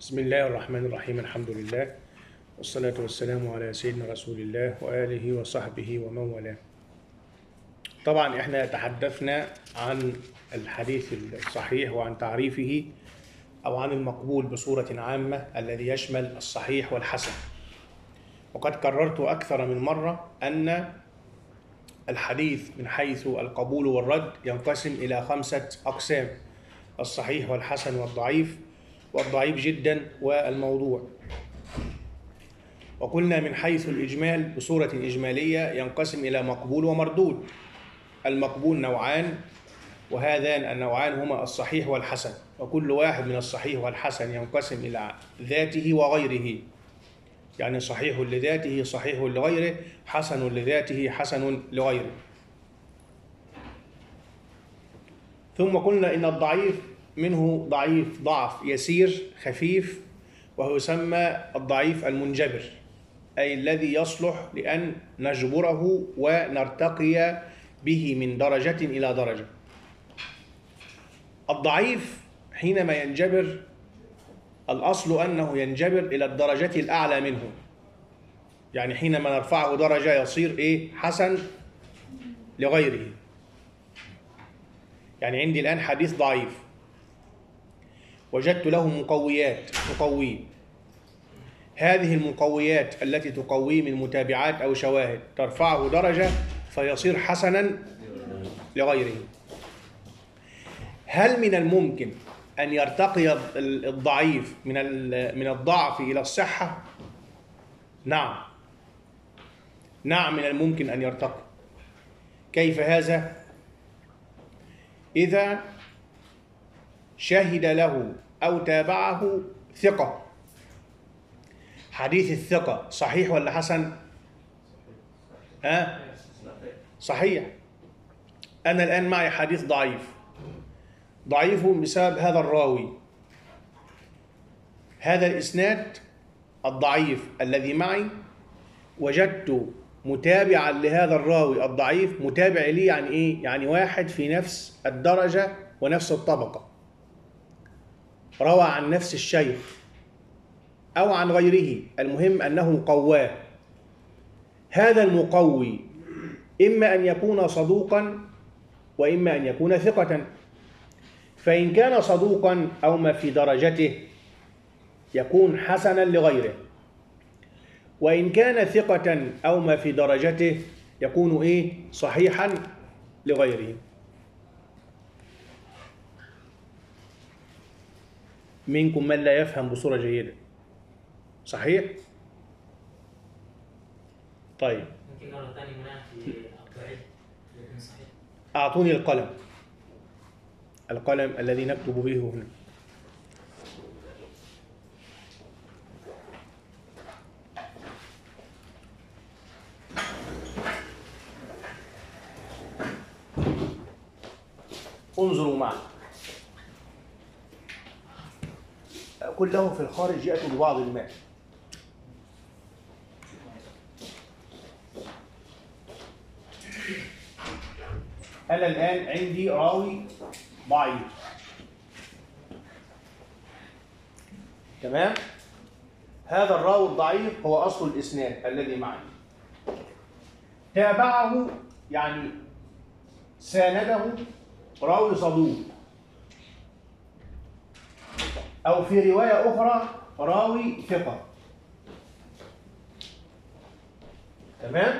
بسم الله الرحمن الرحيم. الحمد لله والصلاة والسلام على سيدنا رسول الله وآله وصحبه ومن والاه. طبعا احنا تحدثنا عن الحديث الصحيح وعن تعريفه أو عن المقبول بصورة عامة الذي يشمل الصحيح والحسن، وقد كررت أكثر من مرة أن الحديث من حيث القبول والرد ينقسم إلى 5 أقسام: الصحيح والحسن والضعيف والضعيف جدا والموضوع. وقلنا من حيث الإجمال بصورة إجمالية ينقسم إلى مقبول ومردود. المقبول نوعان، وهذان النوعان هما الصحيح والحسن، وكل واحد من الصحيح والحسن ينقسم إلى ذاته وغيره، يعني صحيح لذاته صحيح لغيره، حسن لذاته حسن لغيره. ثم قلنا إن الضعيف منه ضعيف ضعف يسير خفيف، وهو يسمى الضعيف المنجبر، أي الذي يصلح لأن نجبره ونرتقي به من درجة إلى درجة. الضعيف حينما ينجبر الأصل أنه ينجبر إلى الدرجة الأعلى منه، يعني حينما نرفعه درجة يصير حسن لغيره. يعني عندي الآن حديث ضعيف وجدت له مقويات تقويه، هذه المقويات التي تقويه من متابعات أو شواهد ترفعه درجة فيصير حسنا لغيره. هل من الممكن أن يرتقي الضعيف من الضعف إلى الصحة؟ نعم من الممكن أن يرتقي. كيف هذا؟ إذا شهد له أو تابعه ثقة. حديث الثقة صحيح ولا حسن؟ صحيح. أنا الآن معي حديث ضعيف بسبب هذا الراوي. هذا الإسناد الضعيف الذي معي وجدت متابعا لهذا الراوي الضعيف. متابع لي يعني إيه؟ يعني واحد في نفس الدرجة ونفس الطبقة، روى عن نفس الشيخ أو عن غيره، المهم أنه قواه. هذا المقوي إما أن يكون صدوقا وإما أن يكون ثقة. فإن كان صدوقا أو ما في درجته يكون حسنا لغيره، وإن كان ثقة أو ما في درجته يكون صحيحا لغيره. منكم من لا يفهم بصورة جيدة؟ صحيح؟ طيب، ممكن مرة ثانية هنا في الضعيف يكون صحيح. أعطوني القلم الذي نكتب به هنا. انظروا معي. كله في الخارج يأتوا ببعض الماء. أنا الآن عندي راوي ضعيف، تمام؟ هذا الراوي الضعيف هو أصل الإسناد الذي معي. تابعه يعني سانده راوي صدوق، أو في رواية أخرى راوي ثقة، تمام؟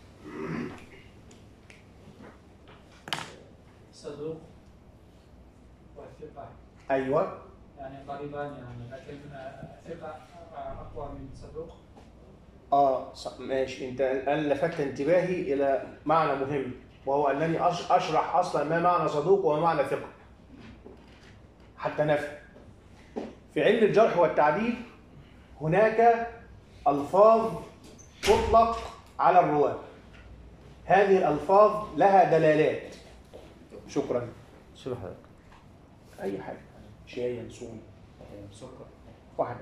صدوق والثقة. أيوة، يعني قريبان يعني، لكن ثقة أقوى من صدوق. ماشي. أنت الآن لفت انتباهي إلى معنى مهم، وهو أنني أشرح أصلا ما معنى صدوق وما معنى ثقة حتى نفهم. في علم الجرح والتعديل هناك ألفاظ تطلق على الرواة. هذه الألفاظ لها دلالات. شكرا. شو حضرتك؟ أي حاجة، شاي، ينسون، سكر، واحدة.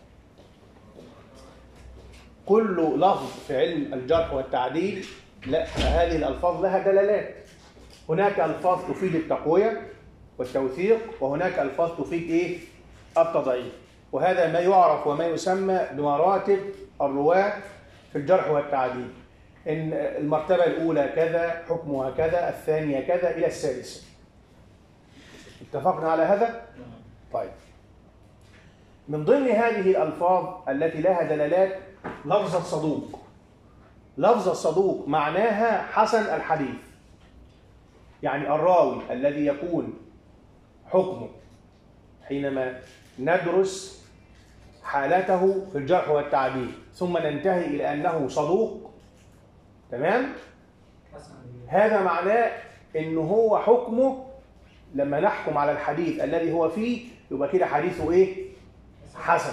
كل لفظ في علم الجرح والتعديل هذه الألفاظ لها دلالات. هناك ألفاظ تفيد التقوية والتوثيق، وهناك ألفاظ تفيد التضعيف. وهذا ما يعرف وما يسمى بمراتب الرواة في الجرح والتعديل. إن المرتبة الأولى كذا، حكمها كذا، الثانية كذا، إلى السادسة. اتفقنا على هذا؟ طيب، من ضمن هذه الألفاظ التي لها دلالات لفظة صدوق. لفظة صدوق معناها حسن الحديث، يعني الراوي الذي يكون حكمه حينما ندرس حالته في الجرح والتعديل ثم ننتهي إلى أنه صدوق، تمام؟ هذا معناه إنه هو حكمه لما نحكم على الحديث الذي هو فيه يبقى كده حديثه إيه؟ حسن.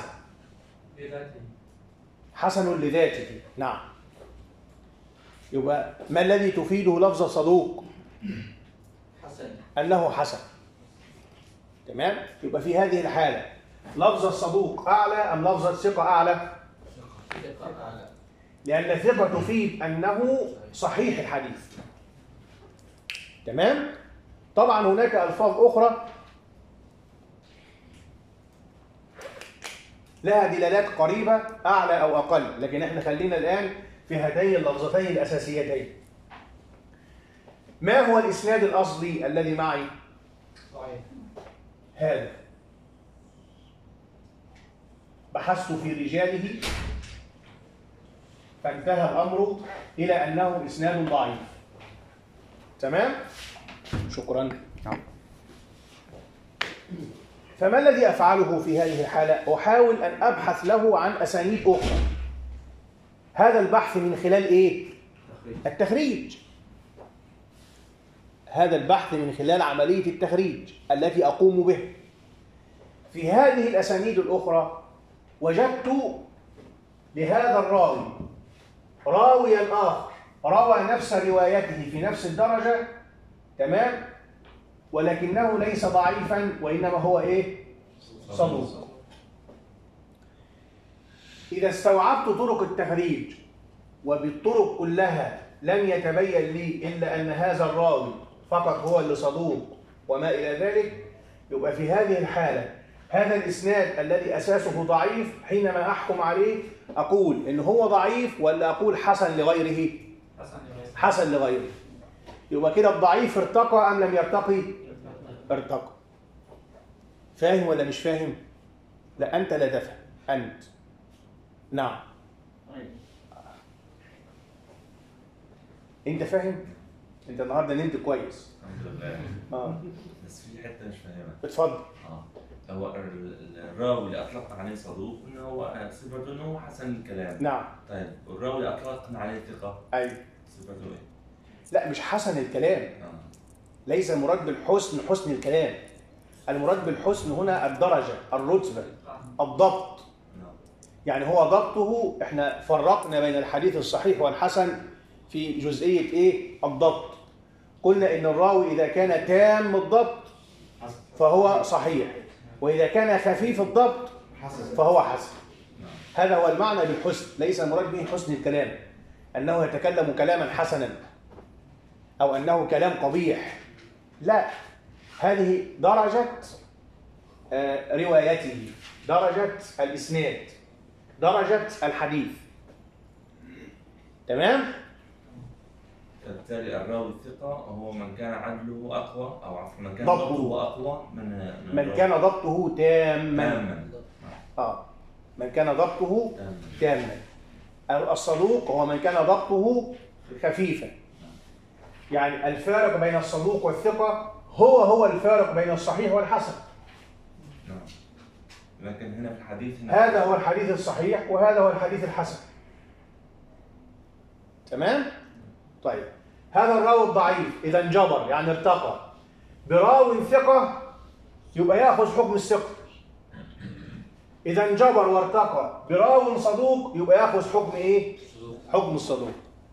حسن لذاته، نعم. يبقى ما الذي تفيده لفظ صدوق؟ حسن. أنه حسن، تمام؟ يبقى في هذه الحالة لفظ الصدوق أعلى أم لفظ الثقة أعلى؟ لأن الثقة تفيد أنه صحيح الحديث، تمام؟ طبعا هناك ألفاظ أخرى لها دلالات قريبة أعلى أو أقل، لكن احنا خلينا الآن في هاتين اللفظتين الأساسيتين. ما هو الإسناد الأصلي الذي معي؟ هذا بحثت في رجاله فانتهى الأمر إلى أنه إسناد ضعيف، تمام؟ شكرا. فما الذي أفعله في هذه الحالة؟ أحاول أن أبحث له عن أسانيد أخرى. هذا البحث من خلال إيه؟ التخريج. هذا البحث من خلال عملية التخريج التي أقوم به. في هذه الأسانيد الأخرى وجدت لهذا الراوي راويا آخر روى نفس روايته في نفس الدرجة، تمام؟ ولكنه ليس ضعيفا وإنما هو إيه؟ صدوق. إذا استوعبت طرق التخريج وبالطرق كلها لم يتبين لي إلا أن هذا الراوي فقط هو اللي صدوق وما إلى ذلك، يبقى في هذه الحالة هذا الإسناد الذي أساسه ضعيف حينما أحكم عليه أقول إن هو ضعيف ولا أقول حسن لغيره؟ حسن لغيره. يبقى كده الضعيف ارتقى أم لم يرتقي؟ ارتقى. فاهم ولا مش فاهم؟ لا أنت لا تفهم. أنت نعم. أنت فاهم؟ أنت النهارده نمت كويس. الحمد لله. بس في حته مش فاهمها. اتفضل. هو الراوي اللي اطلقنا عليه صدوق انه هو صفته انه هو حسن الكلام. نعم. طيب والراوي اللي اطلقنا عليه ثقه. أيوه. صفته ايه؟ لا مش حسن الكلام. ليس المراد بالحسن حسن الكلام. المراد بالحسن هنا الدرجة، الرتبة، الضبط. يعني هو ضبطه، احنا فرقنا بين الحديث الصحيح والحسن في جزئية ايه؟ الضبط. قلنا ان الراوي اذا كان تام الضبط فهو صحيح، واذا كان خفيف الضبط فهو حسن. هذا هو المعنى بالحسن، ليس المراد به حسن الكلام انه يتكلم كلاما حسنا او انه كلام قبيح، لا، هذه درجة روايته، درجة الإسناد، درجة الحديث، تمام؟ فبالتالي الراوي الثقة هو من كان عدله أقوى أو عفوا من كان ضبطه ضبطه أقوى من كان ضبطه تاما. من كان ضبطه تاما. الصدوق هو من كان ضبطه خفيفا. يعني الفارق بين الصدوق والثقة هو الفارق بين الصحيح والحسن. نعم. لكن هنا في الحديث هذا هو الحديث الصحيح وهذا هو الحديث الحسن. تمام؟ طيب، هذا الراوي الضعيف إذا انجبر يعني ارتقى براوي ثقة يبقى يأخذ حكم الثقة. إذا انجبر وارتقى براوي صدوق يبقى يأخذ حكم إيه؟ حكم الصدوق.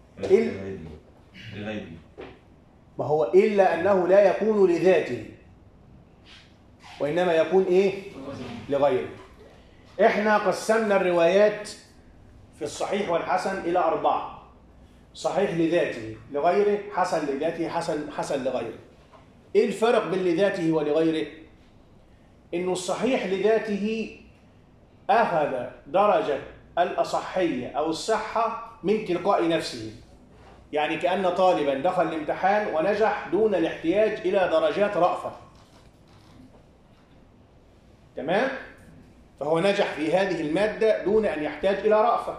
لغيره. ما هو إلا أنه لا يكون لذاته وإنما يكون إيه؟ لغيره. إحنا قسمنا الروايات في الصحيح والحسن إلى 4: صحيح لذاته، لغيره، حسن لذاته، حسن لغيره. إيه الفرق بين لذاته ولغيره؟ إنه الصحيح لذاته أخذ درجة الأصحية أو الصحة من تلقاء نفسه، يعني كأن طالبا دخل الامتحان ونجح دون الاحتياج إلى درجات رأفة. تمام؟ فهو نجح في هذه المادة دون أن يحتاج إلى رأفة.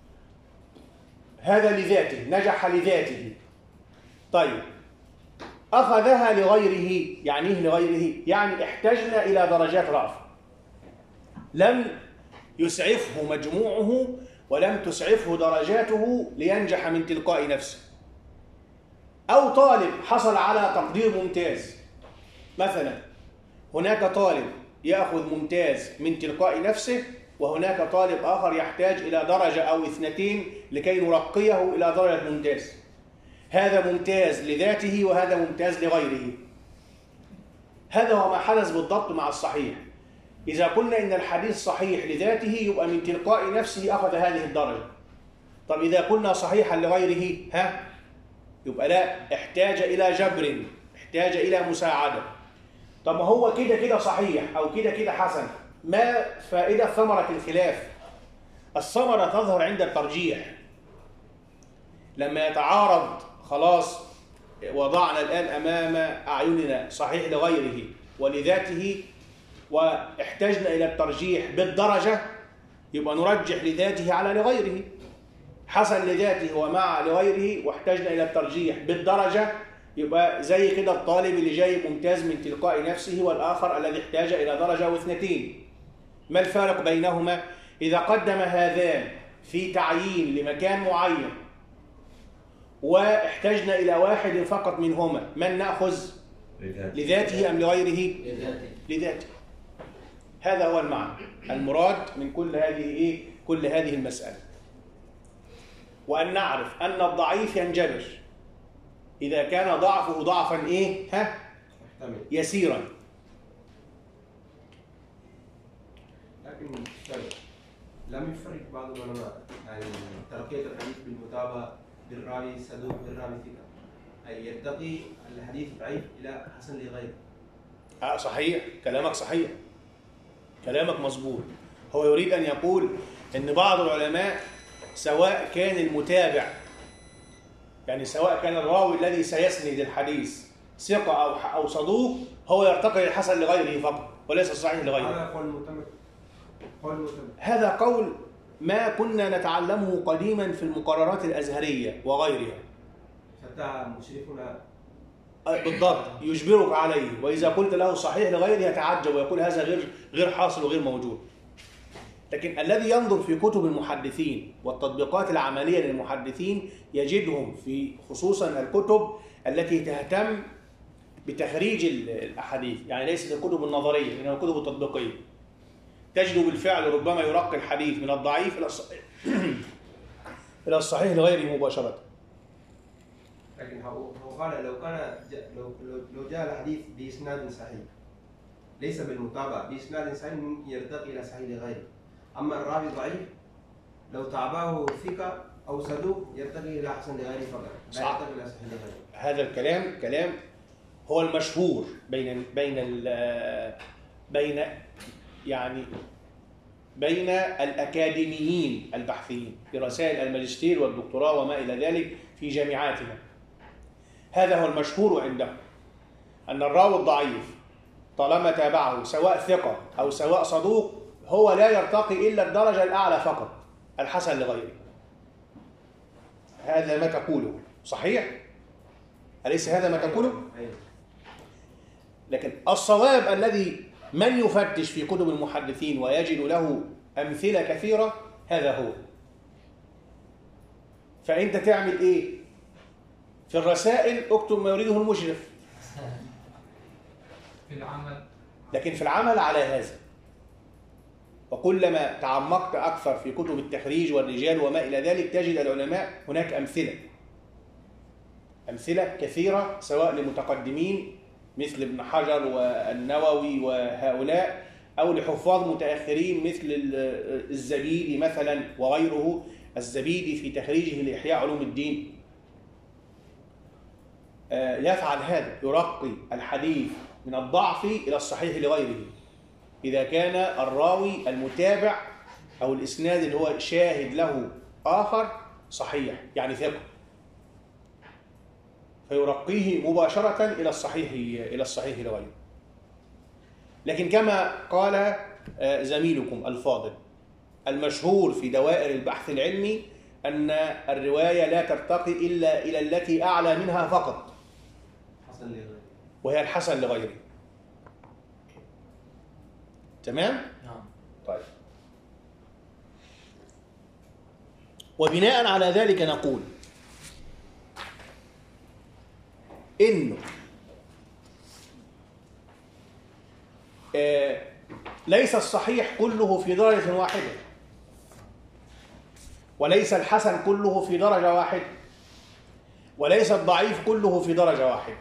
هذا لذاته، نجح لذاته. طيب، أخذها لغيره، يعني إيه لغيره؟ يعني احتجنا إلى درجات رأفة، لم يسعفه مجموعه ولم تسعفه درجاته لينجح من تلقاء نفسه. أو طالب حصل على تقدير ممتاز، مثلا هناك طالب يأخذ ممتاز من تلقاء نفسه، وهناك طالب آخر يحتاج إلى درجة أو اثنتين لكي نرقيه إلى درجة ممتاز. هذا ممتاز لذاته وهذا ممتاز لغيره. هذا هو ما حدث بالضبط مع الصحيح. إذا قلنا إن الحديث صحيح لذاته يبقى من تلقاء نفسه أخذ هذه الدرجة. طب إذا قلنا صحيحا لغيره يبقى لا، احتاج إلى جبر، احتاج إلى مساعدة. طب هو كده كده صحيح أو كده كده حسن، ما فائدة ثمرة الخلاف؟ الثمرة تظهر عند الترجيح. لما يتعارض، خلاص وضعنا الآن أمام أعيننا صحيح لغيره ولذاته، واحتجنا إلى الترجيح بالدرجة، يبقى نرجح لذاته على لغيره. حسن لذاته ومع لغيره واحتجنا إلى الترجيح بالدرجة، يبقى زي كده الطالب اللي جاي ممتاز من تلقاء نفسه والآخر الذي احتاج إلى درجة واثنتين. ما الفارق بينهما؟ إذا قدم هذان في تعيين لمكان معين واحتجنا إلى واحد فقط منهما، من نأخذ؟ لذاته أم لغيره؟ لذاته. هذا هو المعنى المراد من كل هذه كل هذه المسألة. وأن نعرف أن الضعيف ينجبر إذا كان ضعفه ضعفا يسيرا. لكن لم يفرق بعض العلماء يعني ترقية الحديث بالمتابعة بالراوي صدوق بالراوي ثقة، أي يرتقي الحديث ضعيف إلى حسن لغيره. صحيح، كلامك صحيح، كلامك مظبوط. هو يريد أن يقول أن بعض العلماء سواء كان المتابع، يعني سواء كان الراوي الذي سيسند الحديث ثقة أو صدوق، هو يرتقي الحسن لغيره فقط وليس الصحيح لغيره. هذا قول معتمد. هذا قول ما كنا نتعلمه قديما في المقررات الأزهرية وغيرها. فتى مشرفنا بالضبط، يجبرك عليه، وإذا قلت له صحيح لغيره يتعجب ويقول هذا غير حاصل وغير موجود. لكن الذي ينظر في كتب المحدثين والتطبيقات العملية للمحدثين يجدهم في خصوصا الكتب التي تهتم بتخريج الأحاديث، يعني ليست الكتب النظرية إنما الكتب التطبيقية، تجد بالفعل ربما يرقي الحديث من الضعيف إلى الصحيح لغيره مباشرة. لكن هو قال لو جاء الحديث بإسناد صحيح ليس بالمتابعة، بإسناد صحيح يرتقي إلى صحيح لغيره. أما الراوي ضعيف لو تابعه ثقة أو صدوق يرتقي إلى حسن لغيره فقط، لا يرتقي إلى صحيح لغيره. هذا الكلام هو المشهور بين الأكاديميين البحثيين في رسائل الماجستير والدكتوراه وما إلى ذلك في جامعاتنا. هذا هو المشهور عندهم، أن الراوي الضعيف طالما تابعه سواء ثقة أو سواء صدوق هو لا يرتقي إلا الدرجة الأعلى فقط، الحسن لغيره. هذا ما تقوله صحيح؟ أليس هذا ما تقوله؟ لكن الصواب الذي من يفتش في كتب المحدثين ويجد له أمثلة كثيرة هذا هو. فأنت تعمل إيه؟ في الرسائل اكتب ما يريده المشرف، في العمل، لكن في العمل على هذا. وكلما تعمقت أكثر في كتب التخريج والرجال وما إلى ذلك تجد العلماء هناك أمثلة كثيرة سواء لمتقدمين مثل ابن حجر والنووي وهؤلاء، أو لحفاظ متأخرين مثل الزبيدي مثلا وغيره، الزبيدي في تخريجه لإحياء علوم الدين يفعل هذا، يرقي الحديث من الضعف إلى الصحيح لغيره إذا كان الراوي المتابع أو الإسناد اللي هو شاهد له آخر صحيح يعني ثقة، فيرقيه مباشرة إلى الصحيح لغيره. لكن كما قال زميلكم الفاضل، المشهور في دوائر البحث العلمي أن الرواية لا ترتقي إلا إلى التي أعلى منها فقط، حسن لغيره، وهي الحسن لغيره. تمام؟ نعم. طيب. وبناء على ذلك نقول إنه ليس الصحيح كله في درجة واحدة، وليس الحسن كله في درجة واحدة، وليس الضعيف كله في درجة واحدة.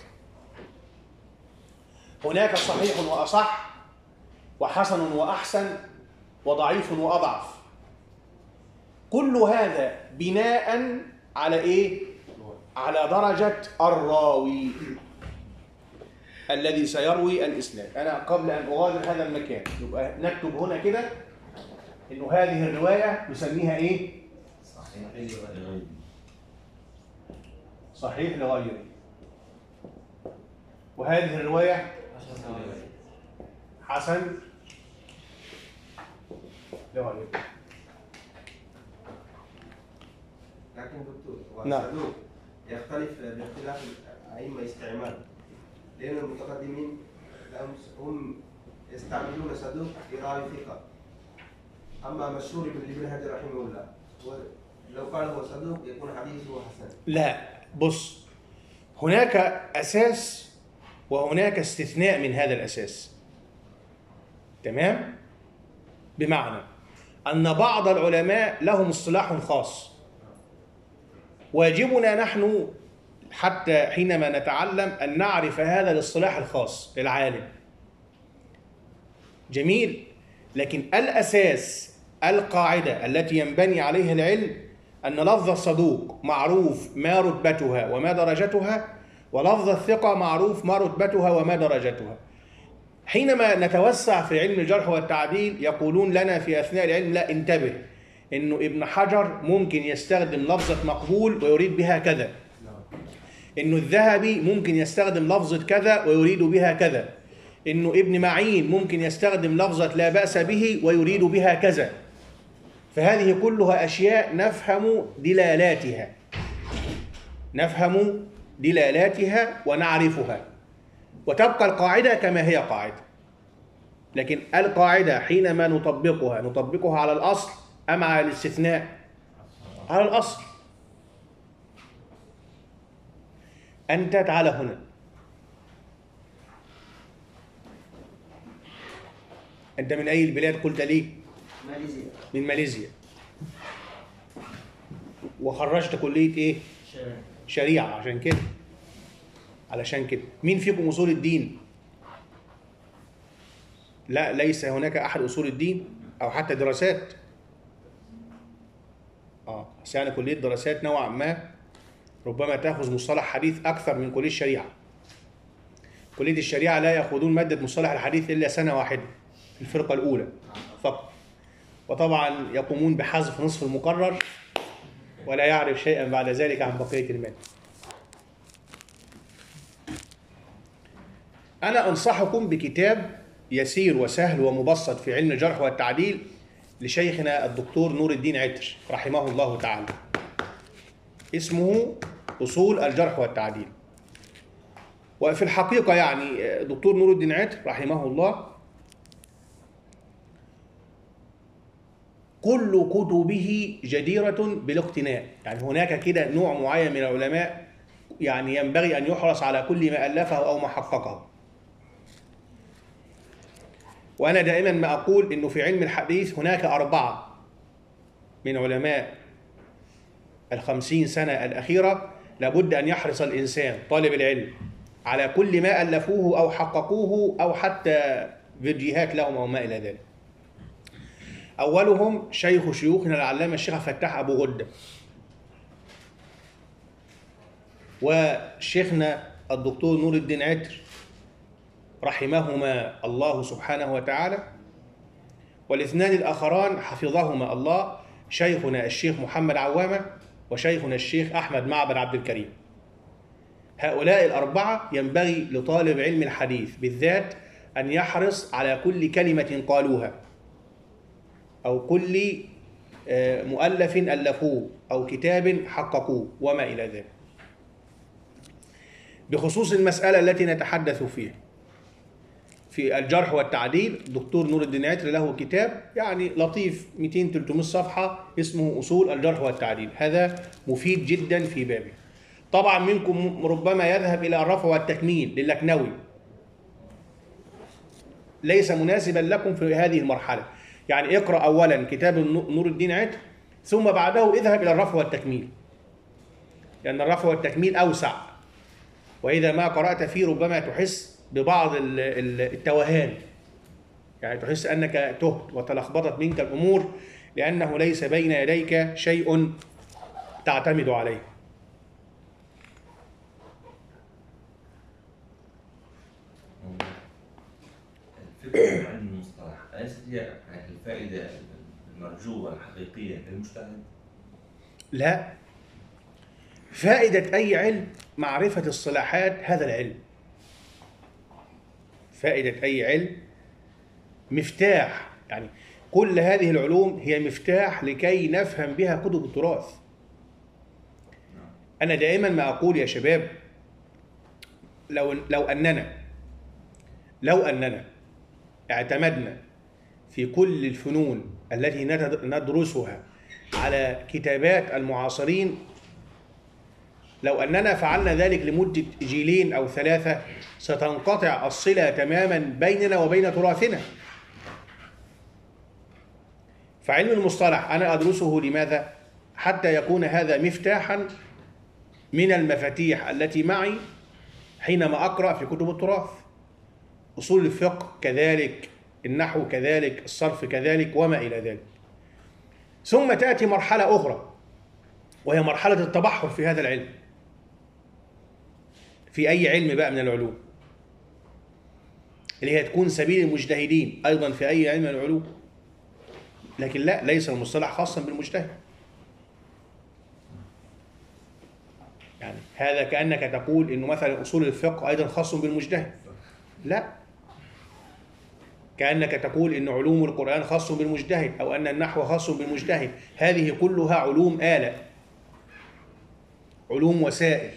هناك صحيح وأصح، وحسن وأحسن، وضعيف وأضعف. كل هذا بناء على إيه؟ على درجة الراوي الذي سيروي الإسناد. أنا قبل أن أغادر هذا المكان يبقى نكتب هنا كده إنه هذه الرواية نسميها إيه؟ صحيح لغيره. وهذه الرواية حسن لغيره. لكن دكتور نعم. والصدوق يختلف باختلاف الأئمة استعمال، لأن المتقدمين هم يستعملون صدوق يراوي ثقة، أما مشهور ابن حجر رحمه الله لو قال هو صدوق يكون حديثه حسن. لا، بص، هناك أساس وهناك استثناء من هذا الأساس. تمام؟ بمعنى أن بعض العلماء لهم اصطلاح خاص، واجبنا نحن حتى حينما نتعلم أن نعرف هذا الاصطلاح الخاص للعالم. جميل، لكن الأساس القاعدة التي ينبني عليها العلم أن لفظ الصدوق معروف ما رتبتها وما درجتها، ولفظ الثقة معروف ما رتبتها وما درجتها. حينما نتوسع في علم الجرح والتعديل يقولون لنا في أثناء العلم لا، انتبه إنه ابن حجر ممكن يستخدم لفظة مقبول ويريد بها كذا، إنه الذهبي ممكن يستخدم لفظة كذا ويريد بها كذا، إنه ابن معين ممكن يستخدم لفظة لا بأس به ويريد بها كذا. فهذه كلها أشياء نفهم دلالاتها ونعرفها، وتبقى القاعدة كما هي قاعدة. لكن القاعدة حينما نطبقها على الأصل أم على الاستثناء؟ على الأصل. أنت تعال هنا، أنت من أي البلاد قلت لي؟ ماليزيا. من ماليزيا. وخرجت كلية إيه؟ شريعة. علشان كده مين فيكم أصول الدين؟ لا، ليس هناك أحد أصول الدين أو حتى دراسات. بس يعني كلية دراسات نوعا ما ربما تأخذ مصطلح حديث أكثر من كلية الشريعة. كلية الشريعة لا يأخذون مادة مصطلح الحديث إلا سنة واحدة في الفرقة الأولى فقط، وطبعا يقومون بحذف نصف المقرر ولا يعرف شيئا بعد ذلك عن بقية المادة. أنا أنصحكم بكتاب يسير وسهل ومبسط في علم الجرح والتعديل لشيخنا الدكتور نور الدين عتر رحمه الله تعالى، اسمه أصول الجرح والتعديل. وفي الحقيقة يعني دكتور نور الدين عتر رحمه الله كل كتبه جديرة بالاقتناء. يعني هناك كده نوع معين من العلماء يعني ينبغي أن يحرص على كل ما ألفه أو ما حققه. وأنا دائما ما أقول إنه في علم الحديث هناك 4 من علماء 50 سنة الأخيرة لابد أن يحرص الإنسان طالب العلم على كل ما ألفوه أو حققوه أو حتى فيديوهات لهم أو ما إلى ذلك. أولهم شيخ شيوخنا العلامة الشيخ فتاح أبو غدة، وشيخنا الدكتور نور الدين عتر رحمهما الله سبحانه وتعالى، والاثنان الآخران حفظهما الله شيخنا الشيخ محمد عوامة وشيخنا الشيخ أحمد معبد عبد الكريم. هؤلاء الأربعة ينبغي لطالب علم الحديث بالذات أن يحرص على كل كلمة قالوها أو كل مؤلف ألفوه أو كتاب حققوه وما إلى ذلك. بخصوص المسألة التي نتحدث فيها في الجرح والتعديل، الدكتور نور الدين عتر له كتاب يعني لطيف 200-300 صفحة اسمه أصول الجرح والتعديل، هذا مفيد جدا في بابه. طبعا منكم ربما يذهب إلى الرفع والتكميل للكنوي، ليس مناسبا لكم في هذه المرحلة. يعني اقرأ أولا كتاب نور الدين عتر ثم بعده اذهب إلى الرفع والتكميل، لأن الرفع والتكميل أوسع، وإذا ما قرأت فيه ربما تحس ببعض التوهان، يعني تحس أنك تهت وتلخبطت منك الأمور لأنه ليس بين يديك شيء تعتمد عليه. الفكرة من علم المصطلح أليست هي الفائدة المرجوة الحقيقية للمجتهد؟ لا، فائدة أي علم معرفة الصلاحات هذا العلم. فائدة أي علم مفتاح، يعني كل هذه العلوم هي مفتاح لكي نفهم بها كتب التراث. أنا دائما ما أقول يا شباب، لو أننا اعتمدنا في كل الفنون التي ندرسها على كتابات المعاصرين، لو أننا فعلنا ذلك لمدة جيلين أو 3 ستنقطع الصلة تماما بيننا وبين تراثنا. فعلم المصطلح أنا أدرسه لماذا؟ حتى يكون هذا مفتاحا من المفاتيح التي معي حينما أقرأ في كتب التراث. أصول الفقه كذلك، النحو كذلك، الصرف كذلك وما إلى ذلك. ثم تأتي مرحلة أخرى وهي مرحلة التبحر في هذا العلم، في أي علم بقى من العلوم، اللي هي تكون سبيل المجتهدين أيضا في أي علم من العلوم. لكن لا، ليس المصطلح خاصا بالمجتهد. يعني هذا كأنك تقول إنه مثلا أصول الفقه أيضا خاص بالمجتهد، لا، كأنك تقول إن علوم القرآن خاص بالمجتهد أو أن النحو خاص بالمجتهد. هذه كلها علوم آلة، علوم وسائل.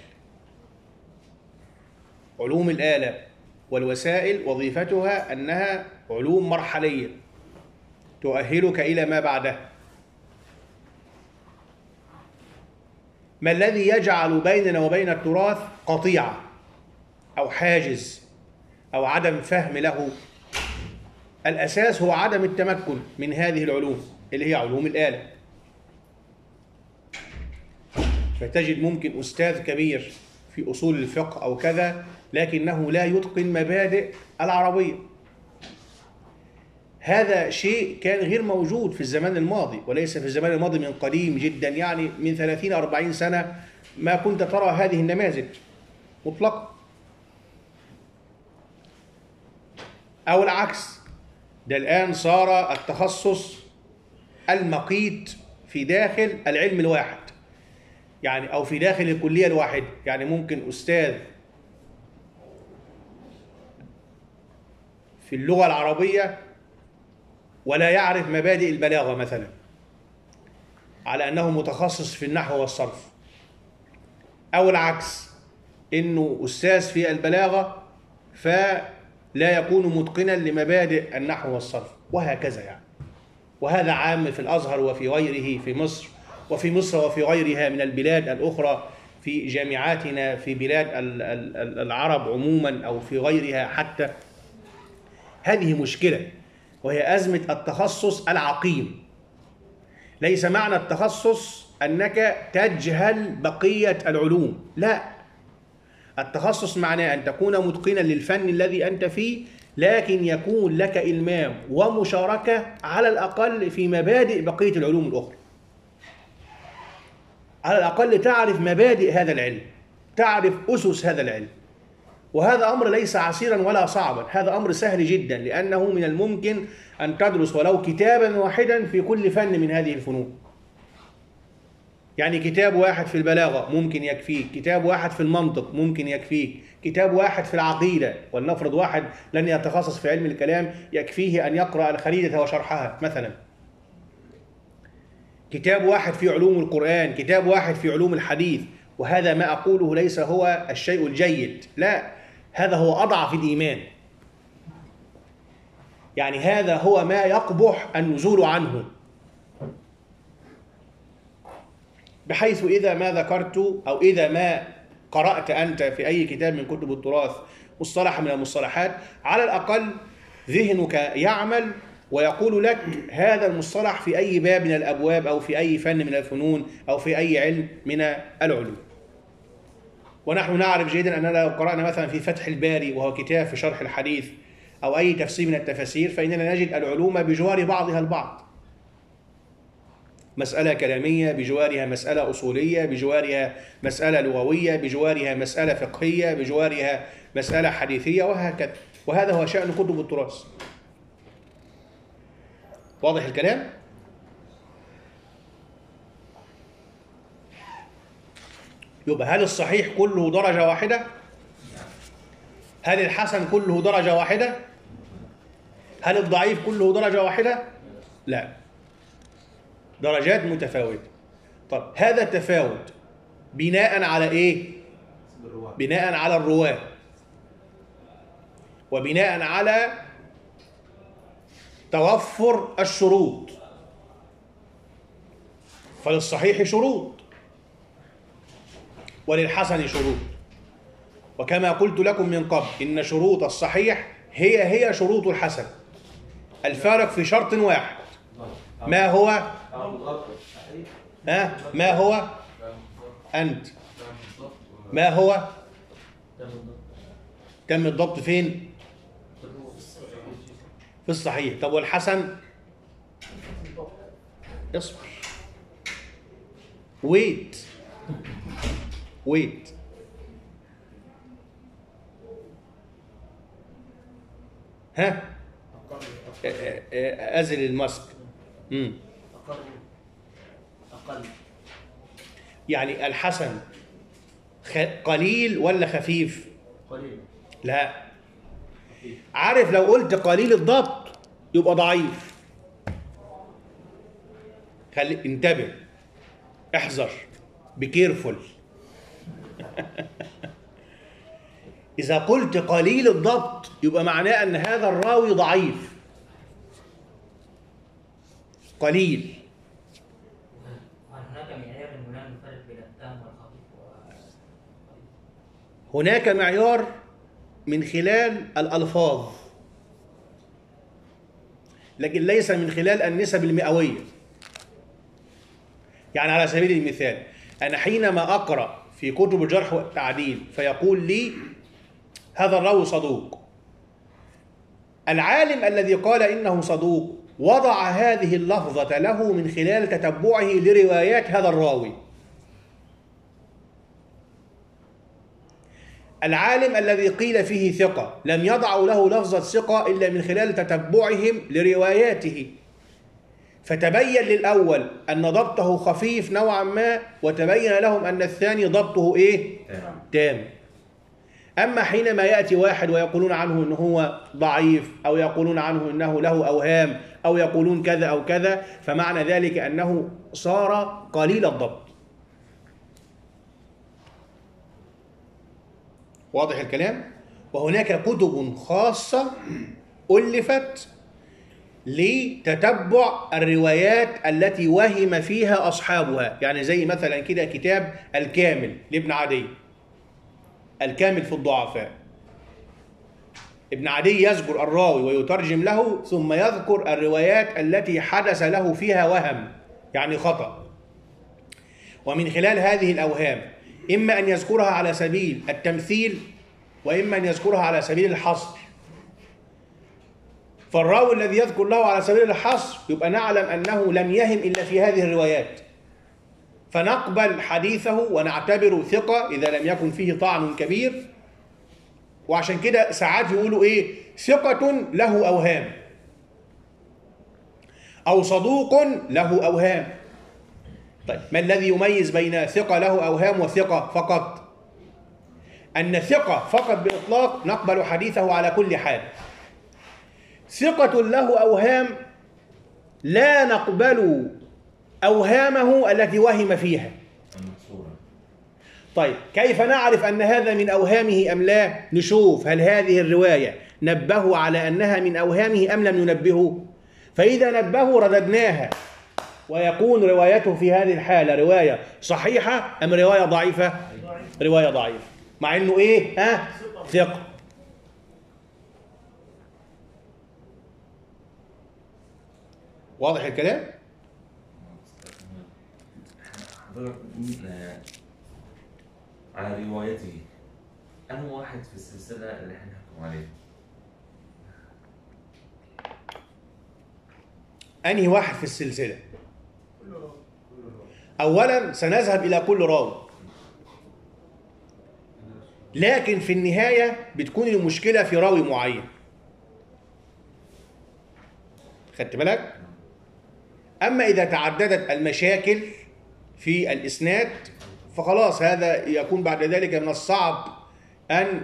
علوم الآلة والوسائل وظيفتها أنها علوم مرحلية تؤهلك إلى ما بعده. ما الذي يجعل بيننا وبين التراث قطيعة أو حاجز أو عدم فهم له؟ الأساس هو عدم التمكن من هذه العلوم اللي هي علوم الآلة. فتجد ممكن أستاذ كبير في أصول الفقه أو كذا لكنه لا يتقن مبادئ العربية. هذا شيء كان غير موجود في الزمان الماضي، وليس في الزمان الماضي من قديم جدا، يعني من 30-40 سنة ما كنت ترى هذه النماذج مطلقا. أو العكس، ده الآن صار التخصص المقيت في داخل العلم الواحد، يعني أو في داخل الكلية الواحدة. يعني ممكن أستاذ في اللغة العربية ولا يعرف مبادئ البلاغة مثلا، على أنه متخصص في النحو والصرف. أو العكس، إنه أستاذ في البلاغة فلا يكون متقنا لمبادئ النحو والصرف، وهكذا يعني. وهذا عام في الأزهر وفي غيره في مصر، وفي مصر وفي غيرها من البلاد الأخرى، في جامعاتنا في بلاد العرب عموما أو في غيرها حتى. هذه مشكلة، وهي أزمة التخصص العقيم. ليس معنى التخصص أنك تجهل بقية العلوم، لا، التخصص معناه أن تكون متقنا للفن الذي أنت فيه، لكن يكون لك إلمام ومشاركة على الأقل في مبادئ بقية العلوم الأخرى. على الأقل تعرف مبادئ هذا العلم، تعرف أسس هذا العلم. وهذا أمر ليس عسيرا ولا صعبا، هذا أمر سهل جدا، لأنه من الممكن أن تدرس ولو كتابا واحدا في كل فن من هذه الفنون. يعني كتاب واحد في البلاغة ممكن يكفيك، كتاب واحد في المنطق ممكن يكفيك، كتاب واحد في العقيدة، ولنفرض واحد لن يتخصص في علم الكلام يكفيه أن يقرأ الخريدة وشرحها مثلا. كتاب واحد في علوم القرآن، كتاب واحد في علوم الحديث. وهذا ما أقوله ليس هو الشيء الجيد، لا، هذا هو أضعف الإيمان. يعني هذا هو ما يقبح النزول عنه، بحيث إذا ما ذكرت أو إذا ما قرأت أنت في أي كتاب من كتب التراث مصطلح من المصطلحات، على الأقل ذهنك يعمل ويقول لك هذا المصطلح في أي باب من الأبواب أو في أي فن من الفنون أو في أي علم من العلوم. ونحن نعرف جيدا أننا لو قرأنا مثلا في فتح الباري وهو كتاب في شرح الحديث أو أي تفسير من التفاسير، فإننا نجد العلوم بجوار بعضها البعض، مسألة كلامية بجوارها مسألة أصولية، بجوارها مسألة لغوية، بجوارها مسألة فقهية، بجوارها مسألة حديثية، وهكذا. وهذا هو شأن كتب التراث. واضح الكلام؟ يبقى هل الصحيح كله درجة واحدة؟ هل الحسن كله درجة واحدة؟ هل الضعيف كله درجة واحدة؟ لا، درجات متفاوتة. طب هذا التفاوت بناء على إيه؟ بناء على الرواة، وبناء على توفر الشروط. فللصحيح شروط وللحسن شروط، وكما قلت لكم من قبل إن شروط الصحيح هي شروط الحسن، الفارق في شرط واحد. ما هو؟ ما هو؟ أنت ما هو؟ تم الضبط فين؟ في الصحيح. طب والحسن؟ اصبر، ويت ها، أزل الماسك. أقل. يعني الحسن قليل ولا خفيف؟ قليل. لا، عارف لو قلت قليل الضبط يبقى ضعيف. انتبه، احذر، بكيرفول. إذا قلت قليل الضبط يبقى معناه أن هذا الراوي ضعيف. قليل. هناك معيار هنا نفرق بين التام والخفيف. هناك معيار من خلال الألفاظ، لكن ليس من خلال النسب المئوية. يعني على سبيل المثال، أنا حينما أقرأ في كتب الجرح والتعديل فيقول لي هذا الراوي صدوق، العالم الذي قال إنه صدوق وضع هذه اللفظة له من خلال تتبعه لروايات هذا الراوي. العالم الذي قيل فيه ثقة لم يضعوا له لفظة ثقة إلا من خلال تتبعهم لرواياته، فتبين للأول أن ضبطه خفيف نوعا ما، وتبين لهم أن الثاني ضبطه إيه؟ تام. أما حينما يأتي واحد ويقولون عنه أنه هو ضعيف، أو يقولون عنه أنه له أوهام، أو يقولون كذا أو كذا، فمعنى ذلك أنه صار قليل الضبط. واضح الكلام؟ وهناك كتب خاصة ألفت لتتبع الروايات التي وهم فيها أصحابها، يعني زي مثلا كده كتاب الكامل لابن عدي، الكامل في الضعفاء. ابن عدي يذكر الراوي ويترجم له، ثم يذكر الروايات التي حدث له فيها وهم، يعني خطأ. ومن خلال هذه الأوهام إما أن يذكرها على سبيل التمثيل، وإما أن يذكرها على سبيل الحصر. فالراوي الذي يذكر له على سبيل الحصر يبقى نعلم أنه لم يهم إلا في هذه الروايات، فنقبل حديثه ونعتبره ثقة إذا لم يكن فيه طعن كبير. وعشان كده ساعات يقولوا ايه؟ ثقة له أوهام، أو صدوق له أوهام. طيب ما الذي يميز بين ثقة له أوهام وثقة فقط؟ أن ثقة فقط بإطلاق نقبل حديثه على كل حال. ثقة له أوهام لا نقبل أوهامه التي وهم فيها. المقصورة. طيب كيف نعرف أن هذا من أوهامه أم لا؟ نشوف هل هذه الرواية نبهوا على أنها من أوهامه أم لم ينبهوا. فإذا نبهوا رددناها، ويكون روايته في هذه الحالة رواية صحيحة أم رواية ضعيفة؟ رواية ضعيفة، مع أنه إيه؟ ثقة. واضح الكلام؟ حضرتك على روايته أنه واحد في السلسلة اللي احنا نحكم عليه؟ أنهي واحد في السلسلة؟ أولا سنذهب إلى كل راوي، لكن في النهاية بتكون المشكلة في راوي معين. خدت بالك؟ أما إذا تعددت المشاكل في الإسناد فخلاص هذا يكون بعد ذلك من الصعب أن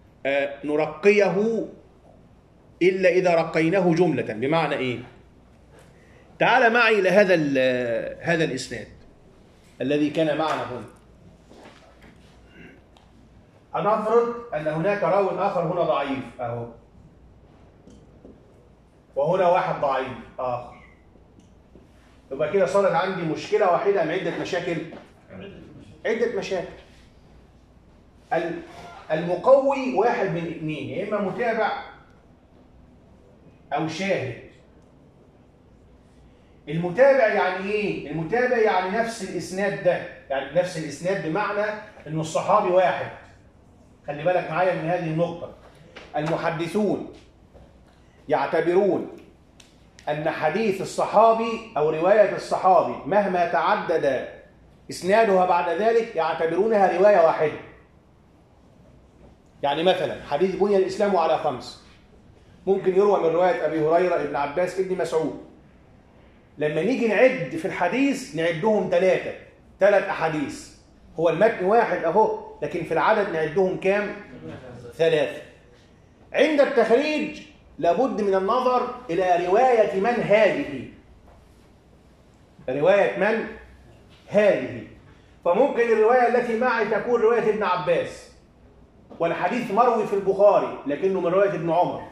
نرقيه إلا إذا رقيناه جملة. بمعنى إيه؟ تعال معي إلى هذا الإسناد الذي كان معنا هنا. هنفرض أن هناك راو آخر هنا ضعيف أهو، وهنا واحد ضعيف آخر، يبقى كده صارت عندي مشكلة واحدة أم عدة مشاكل؟ عدة مشاكل. المقوي واحد من اثنين، يا إما متابع أو شاهد. المتابع يعني إيه؟ المتابع يعني نفس الإسناد ده، يعني نفس الإسناد بمعنى إنه الصحابي واحد. خلي بالك معايا من هذه النقطة. المحدثون يعتبرون أن حديث الصحابي أو رواية الصحابي مهما تعدد إسنادها بعد ذلك يعتبرونها رواية واحدة. يعني مثلا حديث بني الإسلام على 5 ممكن يروى من رواية أبي هريرة، ابن عباس، ابن مسعود. لما نيجي نعد في الحديث نعدهم 3 أحاديث. هو المتن واحد أهو، لكن في العدد نعدهم كام؟ 3. عند التخريج لابد من النظر إلى رواية من هذه. رواية من هذه. فممكن الرواية التي معي تكون رواية ابن عباس، والحديث مروي في البخاري لكنه من رواية ابن عمر.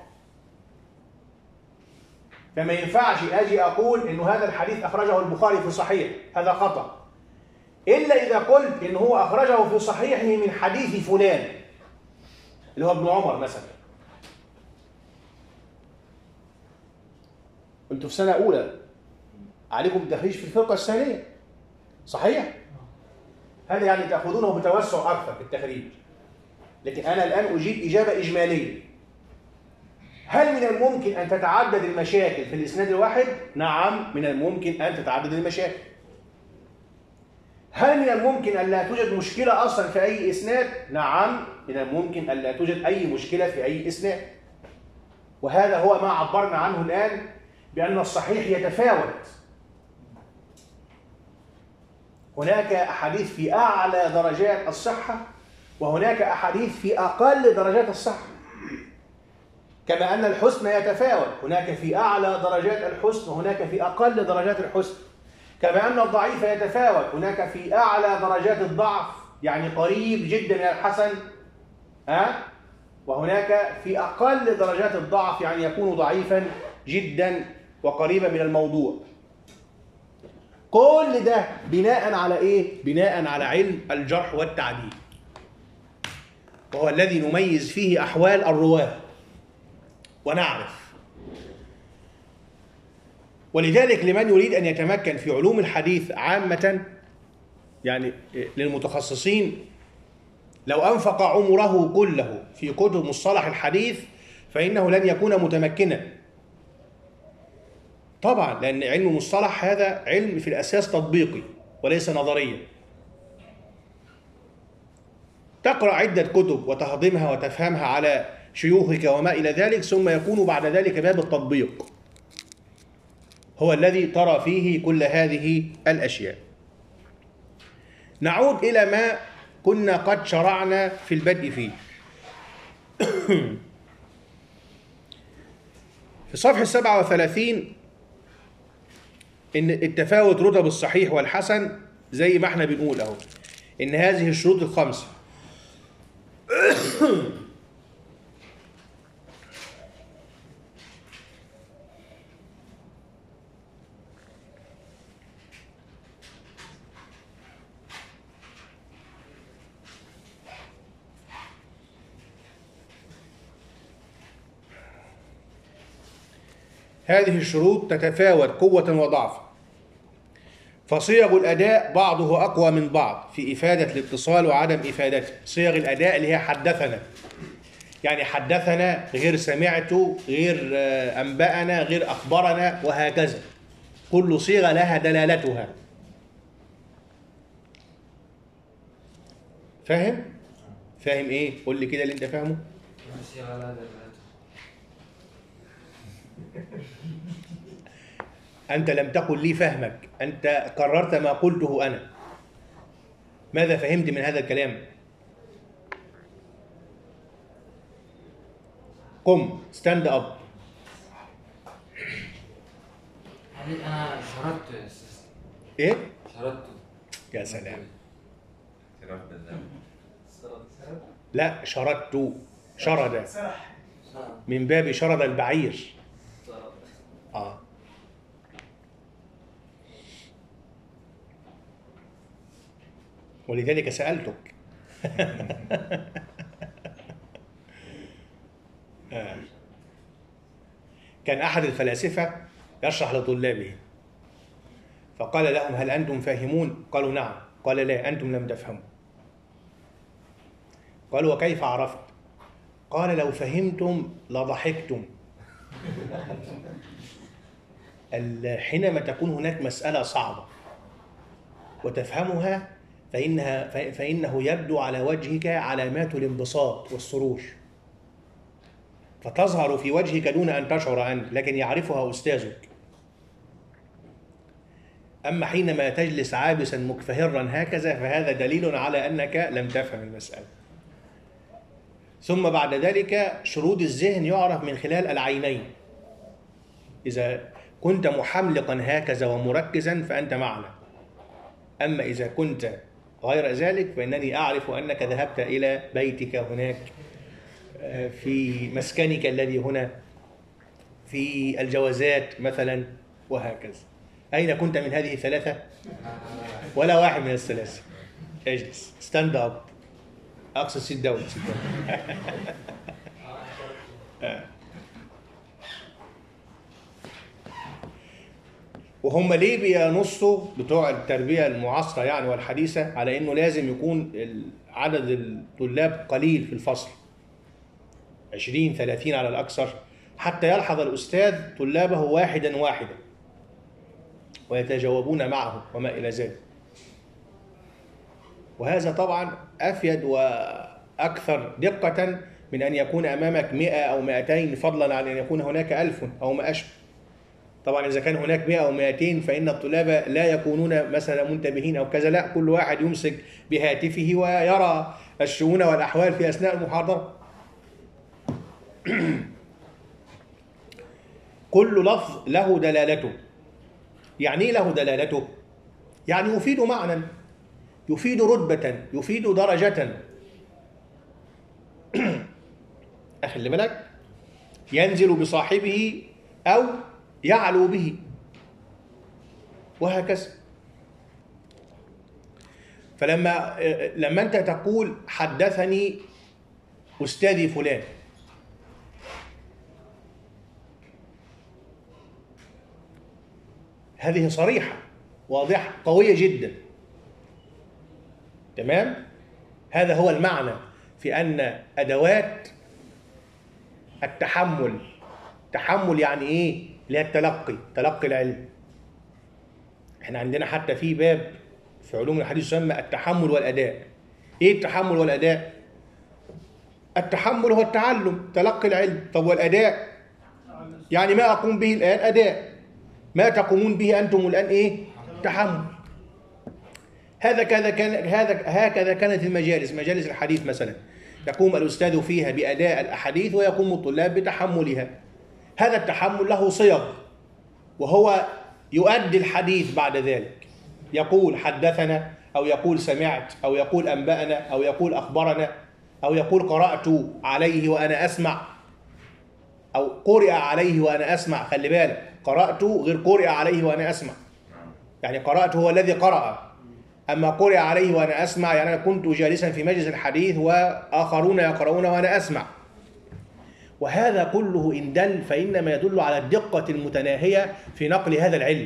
فما ينفعش أجي أقول إنه هذا الحديث أخرجه البخاري في صحيح، هذا خطأ. إلا إذا قلت إنه هو أخرجه في صحيحه من حديث فلان اللي هو ابن عمر مثلا. أنتوا في سنة أولى عليكم تخريج في الفرقة الثانية، صحيح؟ هذا يعني تأخذونه بتوسع أكثر في التخريج. لكن أنا الآن أجيب إجابة إجمالية. هل من الممكن أن تتعدد المشاكل في الإسناد الواحد؟ نعم، من الممكن أن تتعدد المشاكل. هل من الممكن أن لا توجد مشكلة أصلا في أي إسناد؟ نعم، من الممكن أن لا توجد أي مشكلة في أي إسناد. وهذا هو ما عبرنا عنه الآن بأن الصحيح يتفاوت. هناك أحاديث في أعلى درجات الصحة، وهناك أحاديث في أقل درجات الصحة. كما أن الحسن يتفاوت، هناك في أعلى درجات الحسن وهناك في أقل درجات الحسن. كما أن الضعيف يتفاوت، هناك في أعلى درجات الضعف يعني قريب جدا من الحسن، وهناك في أقل درجات الضعف يعني يكون ضعيفا جدا وقريبا من الموضوع. كل ده بناء على إيه؟ بناء على علم الجرح والتعديل، وهو الذي نميز فيه أحوال الرواة ونعرف. ولذلك لمن يريد أن يتمكن في علوم الحديث عامة، يعني للمتخصصين، لو أنفق عمره كله في كتب مصطلح الحديث فإنه لن يكون متمكنا. طبعا لأن علم المصطلح هذا علم في الأساس تطبيقي وليس نظريا. تقرأ عدة كتب وتهضمها وتفهمها على شيوخك وما إلى ذلك، ثم يكون بعد ذلك باب التطبيق هو الذي ترى فيه كل هذه الأشياء. نعود إلى ما كنا قد شرعنا في البدء فيه. في صفحة 37 إن التفاوت رتب الصحيح والحسن زي ما احنا بنقول أهو، إن هذه الشروط الخمسة هذه الشروط تتفاوت قوة وضعفا، فصيغ الأداء بعضه أقوى من بعض في إفادة الاتصال وعدم إفادته. صيغ الأداء اللي هي حدثنا، يعني حدثنا غير سمعت غير أنبأنا غير أخبرنا وهكذا، كل صيغة لها دلالتها. فاهم؟ فاهم إيه؟ قول لي كده اللي أنت فاهمه. أنت لم تقل لي فهمك، أنت قررت ما قلته أنا. ماذا فهمت من هذا الكلام؟ قم ستاند أب. أنا شردت يا أستاذ. إيه؟ شردت. يا سلام. اعتراف بالذنب. لا، شردت. شرد سرح. من باب شرد البعير. ولذلك سألتك. كان أحد الفلاسفة يشرح لطلابه فقال لهم: هل أنتم فاهمون؟ قالوا: نعم. قال: لا، أنتم لم تفهموا. قالوا: وكيف عرفت؟ قال: لو فهمتم لضحكتم. حينما تكون هناك مسألة صعبة وتفهمها فإنه يبدو على وجهك علامات الانبساط والسرور، فتظهر في وجهك دون أن تشعر أنت، لكن يعرفها أستاذك. أما حينما تجلس عابسا مكفهرا هكذا فهذا دليل على أنك لم تفهم المسألة. ثم بعد ذلك شرود الذهن يعرف من خلال العينين. إذا كنت محملقا هكذا ومركزا فأنت معنا، أما إذا كنت غير ذلك فإنني أعرف أنك ذهبت إلى بيتك هناك، في مسكنك الذي هنا، في الجوازات مثلا وهكذا. أين كنت من هذه الثلاثة؟ ولا واحد من الثلاثة. اجلس، ستاند أب، أقصد سيت داون. وهم ليه بينصوا بتوع التربية المعاصرة يعني والحديثة على إنه لازم يكون عدد الطلاب قليل في الفصل، 20 30 على الأكثر، حتى يلحظ الأستاذ طلابه واحدا واحدا ويتجاوبون معه وما إلى ذلك. وهذا طبعا أفيد وأكثر دقة من أن يكون أمامك 100 أو 200، فضلا عن أن يكون هناك 1000 أو ما أشبه. طبعا إذا كان هناك 100 أو 200 فإن الطلاب لا يكونون مثلا منتبهين أو كذا، لا، كل واحد يمسك بهاتفه ويرى الشؤون والأحوال في أثناء المحاضرة. كل لفظ له دلالته. يعني إيه له دلالته؟ يعني يفيد معنى، يفيد رتبة، يفيد درجة. أخلي بالك، ينزل بصاحبه أو يعلو به وهكذا. فلما أنت تقول حدثني أستاذي فلان، هذه صريحة واضحة قوية جدا. تمام؟ هذا هو المعنى في أن أدوات التحمل، تحمل يعني إيه؟ اللي هي التلقي، تلقي العلم. احنا عندنا حتى في باب في علوم الحديث يسمى التحمل والأداء. إيه التحمل والأداء؟ التحمل هو التعلم، تلقي العلم. طب والأداء؟ يعني ما أقوم به الآن أداء، ما تقومون به أنتم الآن إيه؟ تحمل. هكذا كانت المجالس، مجالس الحديث مثلا، يقوم الأستاذ فيها بأداء الأحاديث ويقوم الطلاب بتحملها. هذا التحمل له صيغ، وهو يؤدي الحديث بعد ذلك، يقول حدثنا، أو يقول سمعت، أو يقول أنبأنا، أو يقول أخبرنا، أو يقول قرأت عليه وأنا أسمع، أو قرئ عليه وأنا أسمع. خلي بالك، قرأت غير قرئ عليه وأنا أسمع. يعني قرأت هو الذي قرأ، أما قرئ عليه وأنا أسمع يعني أنا كنت جالسا في مجلس الحديث وآخرون يقرؤون وأنا أسمع. وهذا كله إن دل فإنما يدل على الدقة المتناهية في نقل هذا العلم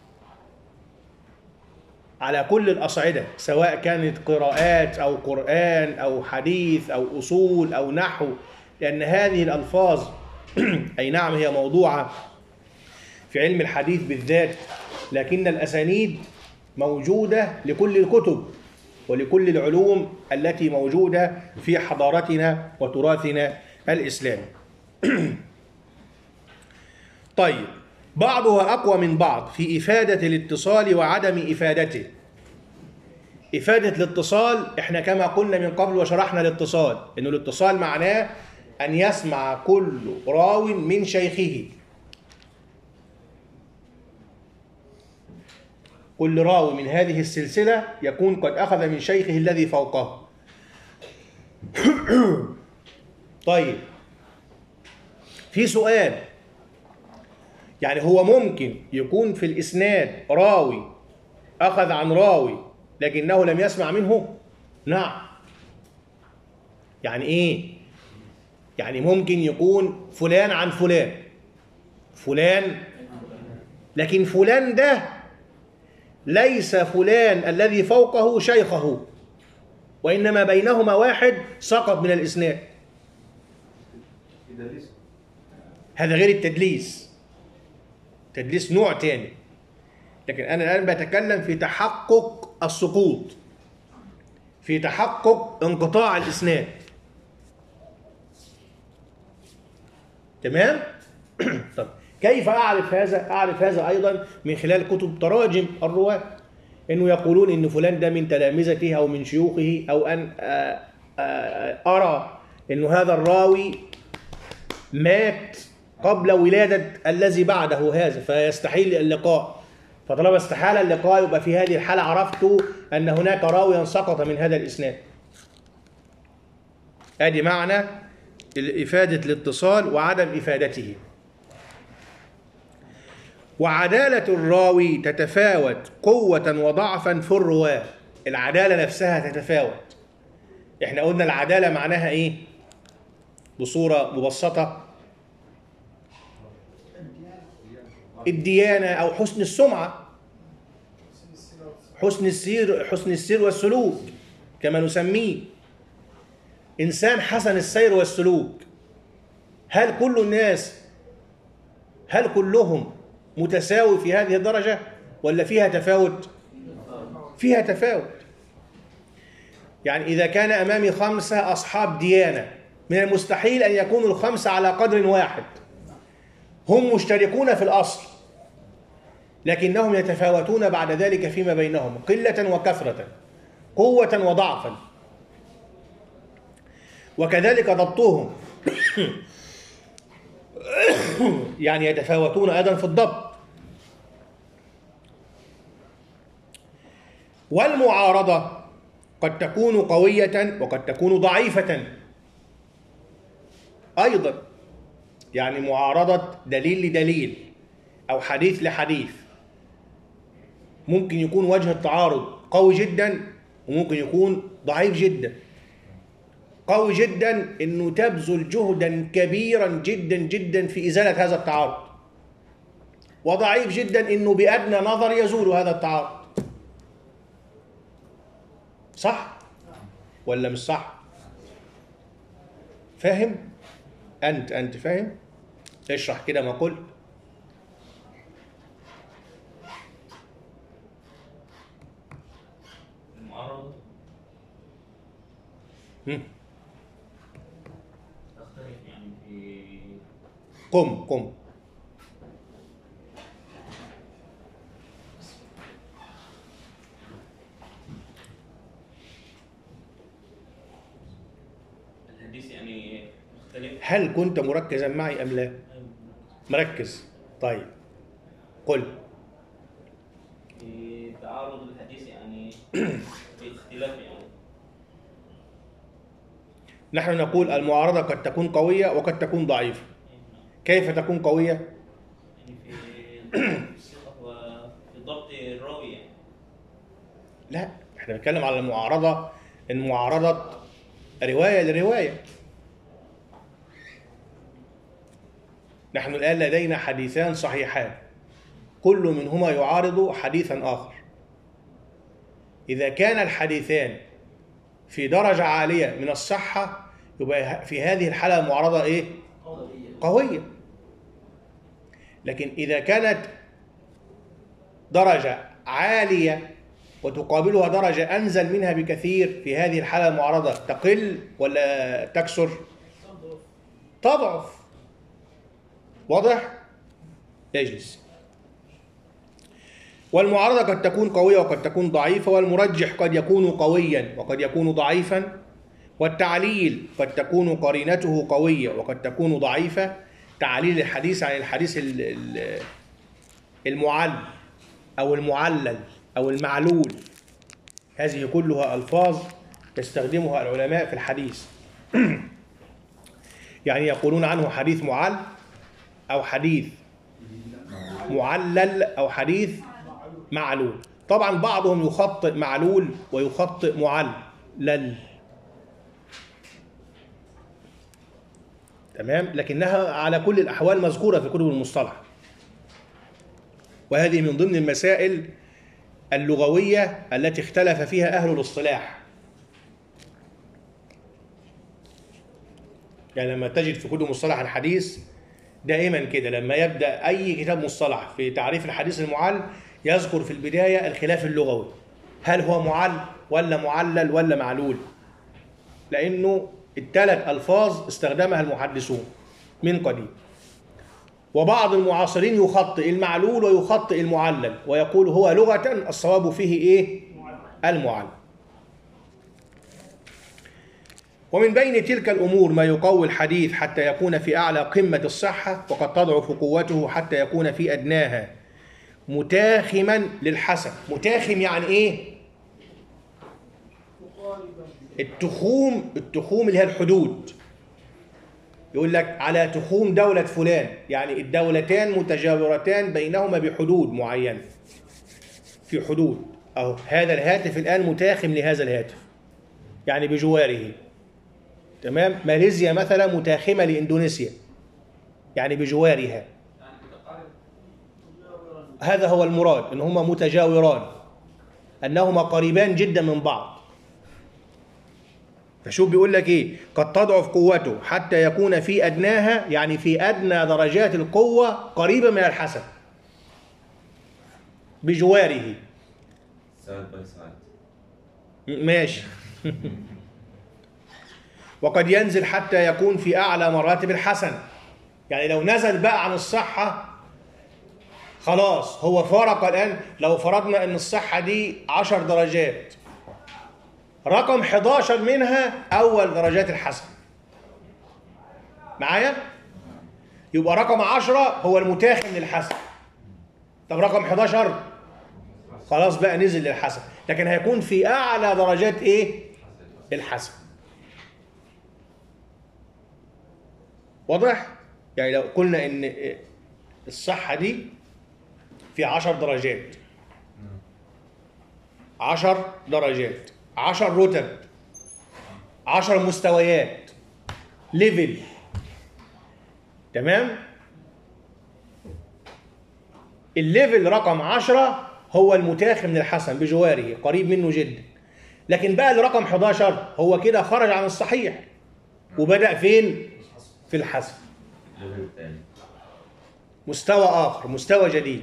على كل الأصعدة، سواء كانت قراءات أو قرآن أو حديث أو أصول أو نحو، لأن هذه الألفاظ أي نعم هي موضوعة في علم الحديث بالذات، لكن الأسانيد موجودة لكل الكتب ولكل العلوم التي موجودة في حضارتنا وتراثنا الإسلامي. طيب، بعضها أقوى من بعض في إفادة الاتصال وعدم إفادته. إفادة الاتصال إحنا كما قلنا من قبل وشرحنا الاتصال، إنه الاتصال معناه أن يسمع كل راو من شيخه، كل راوي من هذه السلسلة يكون قد أخذ من شيخه الذي فوقه. طيب، في سؤال، يعني هو ممكن يكون في الإسناد راوي أخذ عن راوي لكنه لم يسمع منه؟ نعم. يعني إيه؟ يعني ممكن يكون فلان عن فلان، فلان، لكن فلان ده ليس فلان الذي فوقه شيخه، وإنما بينهما واحد سقط من الإسناد. هذا غير التدليس، تدليس نوع تاني. لكن أنا الآن بتكلم في تحقق السقوط، في تحقق انقطاع الإسناد. تمام؟ طب كيف أعرف هذا؟ أعرف هذا أيضا من خلال كتب تراجم الرواة، إنه يقولون إن فلان ده من تلامذته أو من شيوخه، أو أن أرى إنه هذا الراوي مات قبل ولادة الذي بعده هذا فيستحيل اللقاء، فطالما استحال اللقاء يبقى في هذه الحالة عرفت أن هناك راويا سقط من هذا الإسناد. أدي معنى إفادة الاتصال وعدم إفادته. وعدالة الراوي تتفاوت قوة وضعفا في الرواة. العدالة نفسها تتفاوت. احنا قلنا العدالة معناها ايه بصورة مبسطة؟ الديانة أو حسن السمعة، حسن السير والسلوك كما نسميه. إنسان حسن السير والسلوك، هل كل الناس، هل كلهم متساوي في هذه الدرجة ولا فيها تفاوت؟ فيها تفاوت. يعني إذا كان أمامي 5 أصحاب ديانة، من المستحيل أن يكونوا ال5 على قدر واحد، هم مشتركون في الأصل لكنهم يتفاوتون بعد ذلك فيما بينهم قلة وكثرة، قوة وضعفا. وكذلك ضبطهم يعني يتفاوتون أيضا في الضبط. والمعارضة قد تكون قوية وقد تكون ضعيفة أيضا، يعني معارضة دليل لدليل أو حديث لحديث، ممكن يكون وجه التعارض قوي جدا وممكن يكون ضعيف جدا. قوي جدا إنه تبذل جهدا كبيرا جدا جدا في إزالة هذا التعارض، وضعيف جدا إنه بأدنى نظر يزول هذا التعارض. صح ولا مش صح؟ فاهم؟ أنت فاهم؟ اشرح كده ما قلت. تختلف يعني في قم الحديث يعني مختلف. هل كنت مركزا معي أم لا؟ مركز. طيب قل. في تعارض الحديث يعني في اختلاف يعني. نحن نقول المعارضة قد تكون قوية وقد تكون ضعيفة. كيف تكون قوية؟ يعني في الثقة وفي ضبط الراوي يعني. لا، احنا بنتكلم على المعارضة، المعارضة رواية لرواية. نحن الآن لدينا حديثان صحيحان كل منهما يعارض حديثا آخر. إذا كان الحديثان في درجة عالية من الصحة يبقى في هذه الحالة المعارضة إيه؟ قوية. لكن إذا كانت درجة عالية وتقابلها درجة أنزل منها بكثير، في هذه الحالة المعارضة تقل ولا تكسر؟ تضعف. واضح؟ يجلس. والمعارضة قد تكون قوية وقد تكون ضعيفة، والمرجح قد يكون قويا وقد يكون ضعيفا، والتعليل قد تكون قرينته قوية وقد تكون ضعيفة. تعليل الحديث عن الحديث المعل أو المعلل أو المعلول، هذه كلها ألفاظ يستخدمها العلماء في الحديث. يعني يقولون عنه حديث معل أو حديث معلل أو حديث معلول. طبعا بعضهم يخطئ معلول ويخطئ معلل، تمام، لكنها على كل الأحوال مذكورة في كتب المصطلح، وهذه من ضمن المسائل اللغوية التي اختلف فيها أهل الاصطلاح. يعني لما تجد في كتب مصطلح الحديث دائما كده، لما يبدأ أي كتاب مصطلح في تعريف الحديث المعل يذكر في البداية الخلاف اللغوي، هل هو معل ولا معلل ولا معلول، لأنه الثلاث ألفاظ استخدمها المحدثون من قديم. وبعض المعاصرين يخطئ المعلول ويخطئ المعلل ويقول هو لغة الصواب فيه إيه؟ المعلل. ومن بين تلك الأمور ما يقوي الحديث حتى يكون في أعلى قمة الصحة، وقد تضعف قوته حتى يكون في أدناها، متاخما للحسن. متاخم يعني إيه؟ التخوم اللي هي الحدود. يقول لك على تخوم دولة فلان، يعني الدولتان متجاورتان بينهما بحدود معينة، في حدود. أهو هذا الهاتف الآن متاخم لهذا الهاتف، يعني بجواره. تمام. ماليزيا مثلا متاخمة لإندونيسيا، يعني بجوارها. هذا هو المراد، إن هما متجاوران، أنهما قريبان جدا من بعض. فشوف بيقول لك إيه؟ قد تضعف قوته حتى يكون في أدناها، يعني في أدنى درجات القوة قريبة من الحسن بجواره. سايد باي سايد. ماشي. وقد ينزل حتى يكون في أعلى مراتب الحسن، يعني لو نزل بقى عن الصحة خلاص هو فارق. الآن لو فرضنا أن الصحة دي 10 درجات، رقم 11 منها أول درجات الحسن، معايا؟ يبقى رقم 10 هو المتاخم للحسن. طب رقم 11 خلاص بقى نزل للحسن، لكن هيكون في أعلى درجات إيه؟ الحسن. واضح؟ يعني لو قلنا إن الصحة دي في 10 درجات، 10 درجات، 10 رتب، 10 مستويات، ليفل، تمام؟ الليفل رقم 10 هو المتاخم للحسن بجواره، قريب منه جدا. لكن بقى الرقم 11 هو كده خرج عن الصحيح وبدأ فين؟ في الحسن. مستوى آخر، مستوى جديد.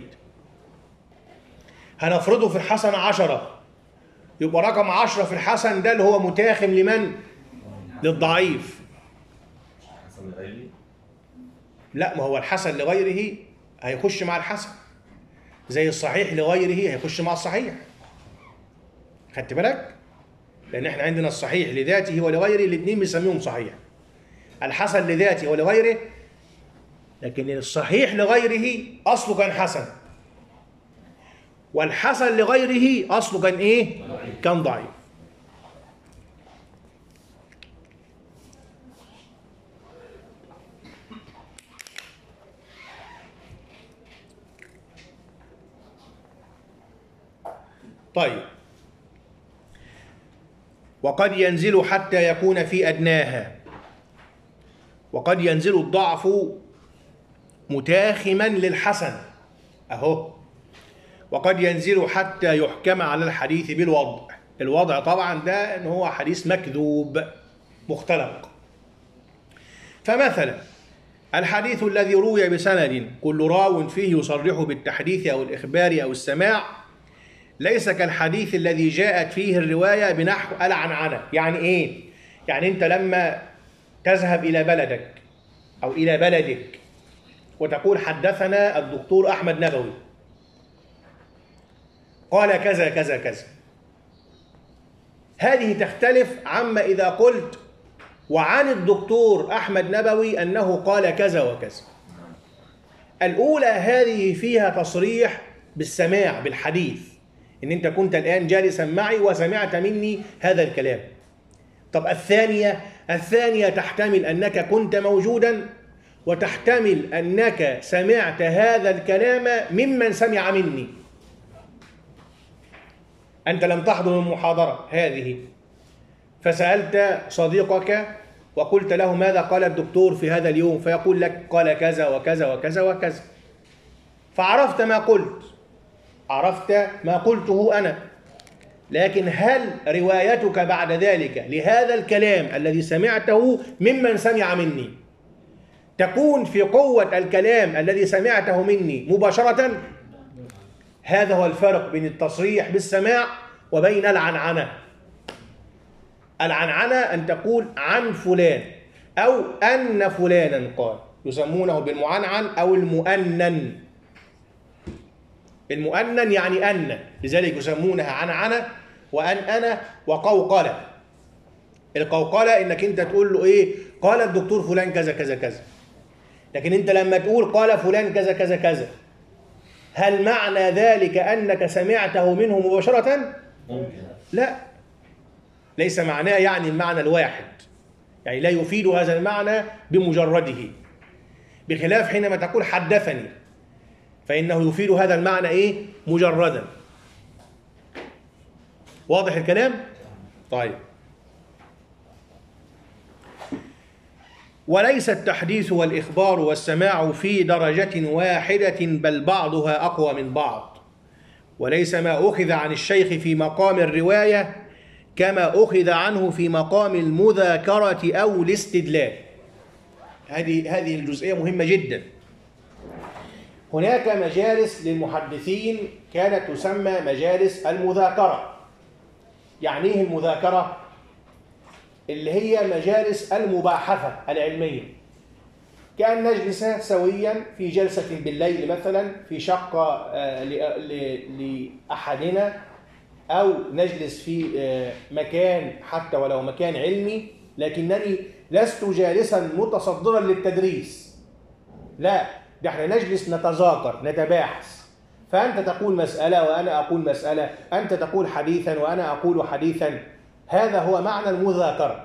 هنفرضه في الحسن 10، يبقى رقم 10 في الحسن ده اللي هو متاخم لمن؟ للضعيف. حسن لغيري. لا، ما هو الحسن لغيره هيخش مع الحسن، زي الصحيح لغيره هيخش مع الصحيح. خدت بالك؟ لأن احنا عندنا الصحيح لذاته ولغيره الاثنين بنسميهم صحيح. الحسن لذاته ولغيره، لكن الصحيح لغيره أصله كان حسن، والحسن لغيره أصله كان إيه؟ كان ضعيف. طيب، وقد ينزل حتى يكون في أدناها، وقد ينزل الضعف متاخما للحسن أهو، وقد ينزل حتى يحكم على الحديث بالوضع. الوضع طبعا ده إن هو حديث مكذوب مختلق. فمثلا الحديث الذي روي بسند كل راو فيه يصرح بالتحديث أو الإخبار أو السماع ليس كالحديث الذي جاءت فيه الرواية بنحو العنعنة. يعني إيه؟ يعني أنت لما تذهب إلى بلدك أو إلى بلدك وتقول حدثنا الدكتور أحمد نبوي قال كذا كذا كذا، هذه تختلف عما إذا قلت وعن الدكتور أحمد نبوي أنه قال كذا وكذا. الأولى هذه فيها تصريح بالسماع بالحديث، إن أنت كنت الآن جالسا معي وسمعت مني هذا الكلام. طب الثانية تحتمل أنك كنت موجودا، وتحتمل أنك سمعت هذا الكلام ممن سمع مني. أنت لم تحضر المحاضرة هذه، فسألت صديقك وقلت له ماذا قال الدكتور في هذا اليوم، فيقول لك قال كذا وكذا وكذا وكذا، فعرفت ما قلت، عرفت ما قلته أنا. لكن هل روايتك بعد ذلك لهذا الكلام الذي سمعته ممن سمع مني تكون في قوة الكلام الذي سمعته مني مباشرة؟ هذا هو الفرق بين التصريح بالسماع وبين العنعنة. العنعنة أن تقول عن فلان أو أن فلانا قال، يسمونه بالمعنعن أو المؤنن. المؤنن يعني أن، لذلك يسمونها عنعنة وأنأنة وقوقلة. القوقلة إنك أنت تقول له إيه؟ قال الدكتور فلان كذا كذا كذا. لكن أنت لما تقول قال فلان كذا كذا كذا، هل معنى ذلك أنك سمعته منه مباشرة؟ لا، ليس معناه يعني المعنى الواحد، يعني لا يفيد هذا المعنى بمجرده، بخلاف حينما تقول حدثني فإنه يفيد هذا المعنى إيه؟ مجردا. واضح الكلام؟ طيب. وليس التحديث والإخبار والسماع في درجة واحدة، بل بعضها أقوى من بعض. وليس ما أخذ عن الشيخ في مقام الرواية كما أخذ عنه في مقام المذاكرة أو الاستدلال. هذه الجزئية مهمة جدا. هناك مجالس للمحدثين كانت تسمى مجالس المذاكرة. يعني إيه المذاكرة؟ اللي هي مجالس المباحثة العلمية، كأن نجلس سويا في جلسة بالليل مثلا في شقة لأحدنا، أو نجلس في مكان حتى ولو مكان علمي، لكنني لست جالسا متصدرا للتدريس، لا، ده احنا نجلس نتذاكر نتباحث، فأنت تقول مسألة وأنا أقول مسألة، أنت تقول حديثا وأنا أقول حديثا. هذا هو معنى المذاكرة.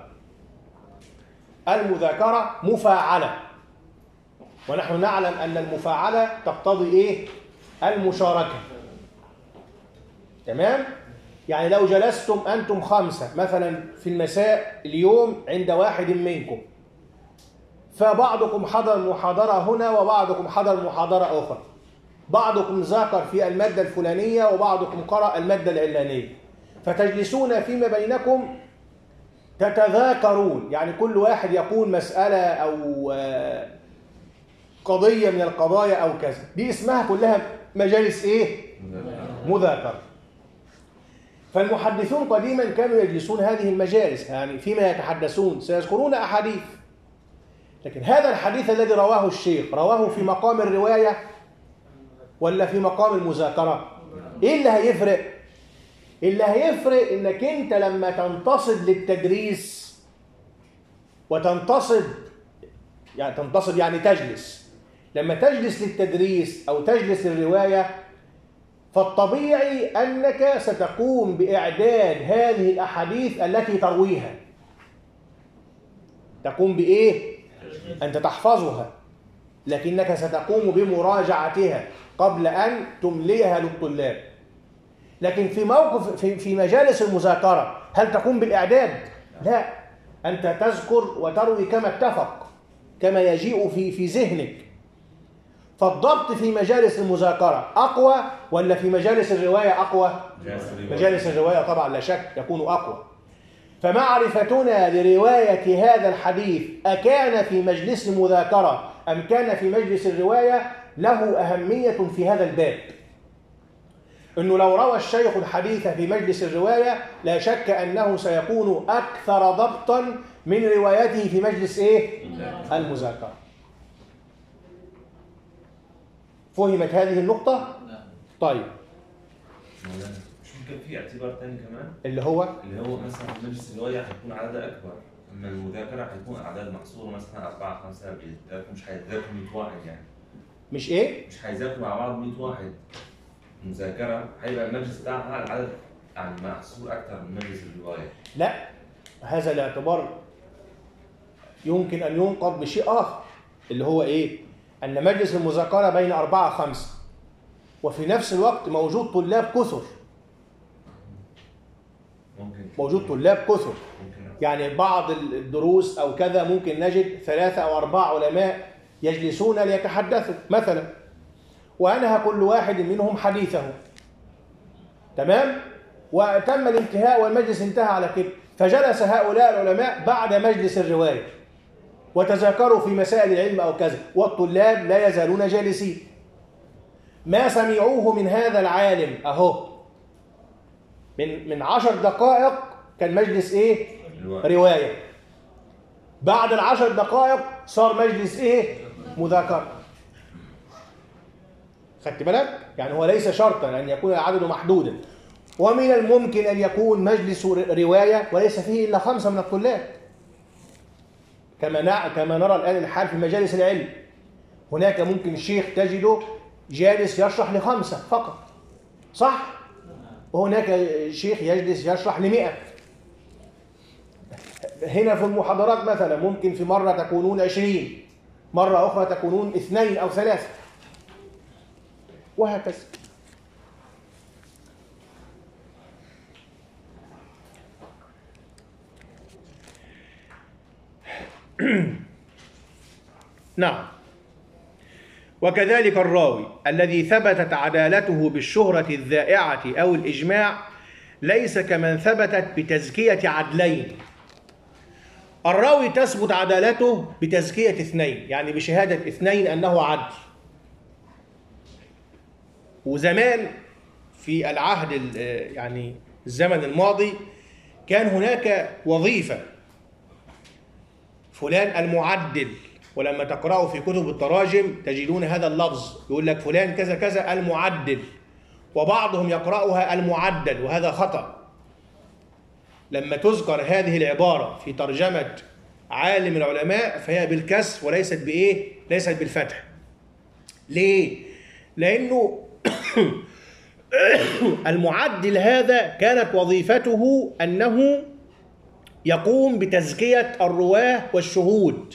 المذاكرة مفاعلة، ونحن نعلم أن المفاعلة تقتضي إيه؟ المشاركة. تمام؟ يعني لو جلستم أنتم 5 مثلا في المساء اليوم عند واحد منكم، فبعضكم حضر محاضرة هنا وبعضكم حضر محاضرة أخرى، بعضكم ذاكر في المادة الفلانية وبعضكم قرأ المادة العلانية، فتجلسون فيما بينكم تتذاكرون، يعني كل واحد يقول مسألة أو قضية من القضايا أو كذا. دي اسمها كلها مجالس إيه؟ مذاكرة. فالمحدثون قديما كانوا يجلسون هذه المجالس، يعني فيما يتحدثون سيذكرون أحاديث، لكن هذا الحديث الذي رواه الشيخ رواه في مقام الرواية ولا في مقام المذاكرة؟ إيه اللي هيفرق؟ اللي هيفرق إنك أنت لما تنتصب للتدريس وتنتصب يعني تجلس، لما تجلس للتدريس أو تجلس للرواية فالطبيعي أنك ستقوم بإعداد هذه الأحاديث التي ترويها. تقوم بإيه؟ أنت تحفظها، لكنك ستقوم بمراجعتها قبل أن تمليها للطلاب. لكن في موقف في مجالس المذاكرة هل تقوم بالإعداد؟ لا، أنت تذكر وتروي كما اتفق، كما يجيء في ذهنك. فالضبط في مجالس المذاكرة أقوى ولا في مجالس الرواية أقوى؟ مجالس الرواية طبعا لا شك يكون أقوى. فمعرفتنا لرواية هذا الحديث أكان في مجلس المذاكرة أم كان في مجلس الرواية له أهمية في هذا الباب. إنه لو روى الشيخ الحديث في مجلس الرواية لا شك أنه سيكون أكثر ضبطا من روايته في مجلس المذاكرة. فهمت هذه النقطة؟ طيب. مش ممكن في اعتبار ثاني كمان؟ اللي هو مثلا مجلس الرواية هيكون عدد أكبر، أما المذاكرة هيكون أعداد محصورة مثلا 4 5 بيذاكروا، مش هيذاكروا 100 واحد يعني. مش إيه؟ مش هيذاكروا مع بعض 100 واحد. المذاكرة هيبقى المجلس بتاعها العدد يعني محصور أكثر من مجلس الرواية. لا، هذا الاعتبار يمكن أن ينقض بشيء آخر، اللي هو إيه؟ أن مجلس المذاكرة بين 4 5 وفي نفس الوقت موجود طلاب كثر. موجود طلاب كثر، يعني بعض الدروس أو كذا ممكن نجد 3 أو 4 علماء يجلسون ليتحدثوا مثلا، وأنهى كل واحد منهم حديثه، تمام؟ وتم الانتهاء والمجلس انتهى على كده. فجلس هؤلاء العلماء بعد مجلس الرواية وتذاكروا في مسائل العلم أو كذا، والطلاب لا يزالون جالسين. ما سمعوه من هذا العالم أهو من 10 دقائق كان مجلس رواية. بعد 10 دقائق صار مجلس مذاكرة. خدت بالك؟ يعني هو ليس شرطا أن يكون العدد محدودا، ومن الممكن أن يكون مجلس رواية وليس فيه إلا 5 من الطلاب، كما نرى الآن الحال في مجالس العلم. هناك ممكن الشيخ تجده جالس يشرح ل5 فقط، صح؟ وهناك شيخ يجلس يشرح ل100. هنا في المحاضرات مثلا ممكن في مرة تكونون 20، مرة أخرى تكونون 2 أو 3، وهكذا. نعم. وكذلك الراوي الذي ثبتت عدالته بالشهرة الذائعة أو الإجماع ليس كمن ثبتت بتزكية عدلين. الراوي تثبت عدالته بتزكية 2، يعني بشهادة 2 أنه عدل. وزمان في العهد يعني الزمن الماضي كان هناك وظيفة فلان المعدل، ولما تقرأوا في كتب التراجم تجدون هذا اللفظ، يقول لك فلان كذا كذا المعدل، وبعضهم يقرأها المعدل، وهذا خطأ. لما تذكر هذه العبارة في ترجمة عالم العلماء فهي بالكسر وليست ليست بالفتح. ليه؟ لأنه المعدل هذا كانت وظيفته أنه يقوم بتزكية الرواه والشهود،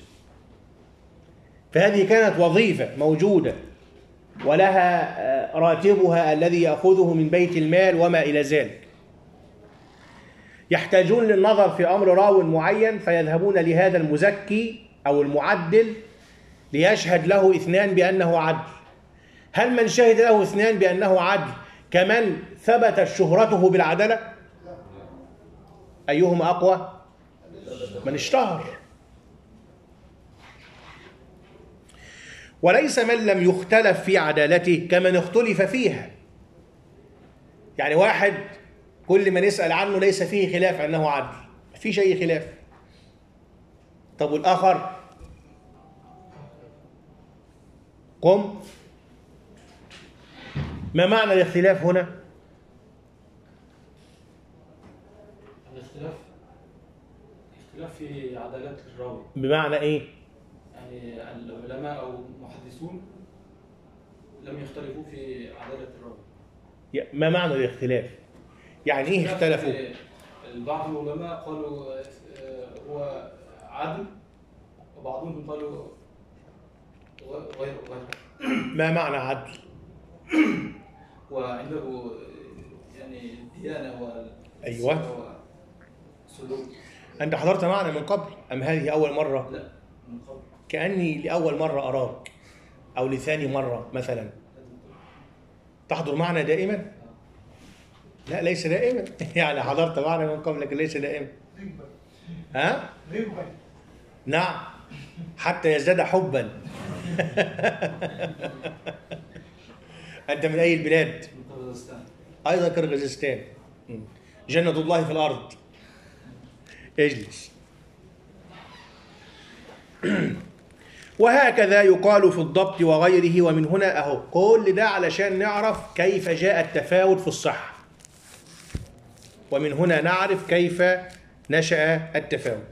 فهذه كانت وظيفة موجودة ولها راتبها الذي يأخذه من بيت المال وما إلى ذلك. يحتاجون للنظر في أمر راو معين فيذهبون لهذا المزكي أو المعدل ليشهد له 2 بأنه عدل. هل من شهد له 2 بأنه عدل كمن ثبتت شهرته بالعدالة؟ أيهما أقوى؟ من اشتهر. وليس من لم يختلف في عدالته كمن اختلف فيها. يعني واحد كل ما نسأل عنه ليس فيه خلاف أنه عدل، ما فيش أي خلاف. طب والآخر؟ قم. ما معنى الاختلاف هنا؟ اختلاف في عدالة الراوي. بمعنى إيه؟ يعني العلماء أو المحدثون لم يختلفوا في عدالة الراوي. ما معنى الاختلاف؟ يعني إيه اختلفوا؟ بعض العلماء قالوا هو عدل، وبعضهم قالوا غير. ما معنى عدل؟ وعنده يعني الديانة أيوة. والسلوك. أنت حضرت معنا من قبل أم هذه أول مرة؟ لا، من قبل. كأني لأول مرة أراك أو لثاني مرة مثلا. تحضر معنا دائما؟ لا ليس دائما. يعني حضرت معنا من قبل لكن ليس دائما. ها؟ نعم، حتى يزداد حبا. أنت من أي البلاد؟ من قرغيزستان. أيضا قرغيزستان. جنة الله في الأرض. اجلس. وهكذا يقال في الضبط وغيره. ومن هنا أهو كل ده علشان نعرف كيف جاء التفاوت في الصحة، ومن هنا نعرف كيف نشأ التفاوت.